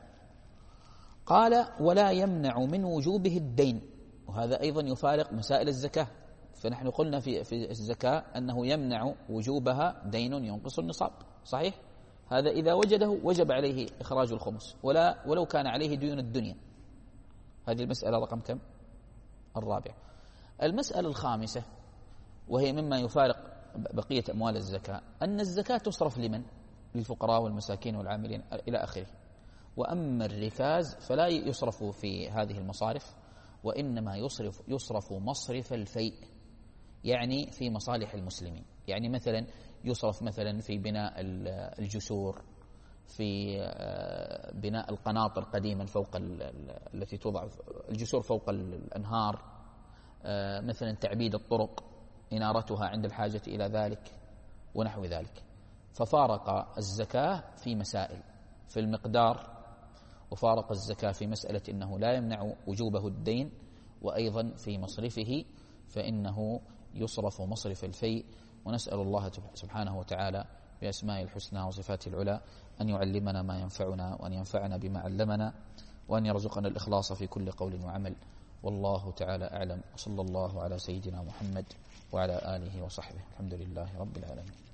قال ولا يمنع من وجوبه الدين، وهذا أيضا يفارق مسائل الزكاة. فنحن قلنا في في الزكاة أنه يمنع وجوبها دين ينقص النصاب، صحيح؟ هذا إذا وجده وجب عليه إخراج الخمس، ولا ولو كان عليه ديون الدنيا. هذه المسألة رقم كم؟ الرابع. المسألة الخامسة وهي مما يفارق بقية أموال الزكاة، أن الزكاة تصرف لمن؟ للفقراء والمساكين والعاملين إلى آخره. وأما الركاز فلا يصرف في هذه المصارف، وإنما يصرف يصرف مصرف الفيء، يعني في مصالح المسلمين. يعني مثلا يصرف مثلا في بناء الجسور، في بناء القناطر قديما فوق التي توضع الجسور فوق الأنهار، مثلا تعبيد الطرق، إنارتها عند الحاجة إلى ذلك ونحو ذلك. ففارق الزكاة في مسائل في المقدار، وفارق الزكاة في مسألة إنه لا يمنع وجوبه الدين، وأيضا في مصرفه فإنه يصرف مصرف الفيء. ونسأل الله سبحانه وتعالى بأسماء الحسنى وصفاته العلى أن يعلمنا ما ينفعنا، وأن ينفعنا بما علمنا، وأن يرزقنا الإخلاص في كل قول وعمل. والله تعالى أعلم، وصلى الله على سيدنا محمد وعلى آله وصحبه. الحمد لله رب العالمين.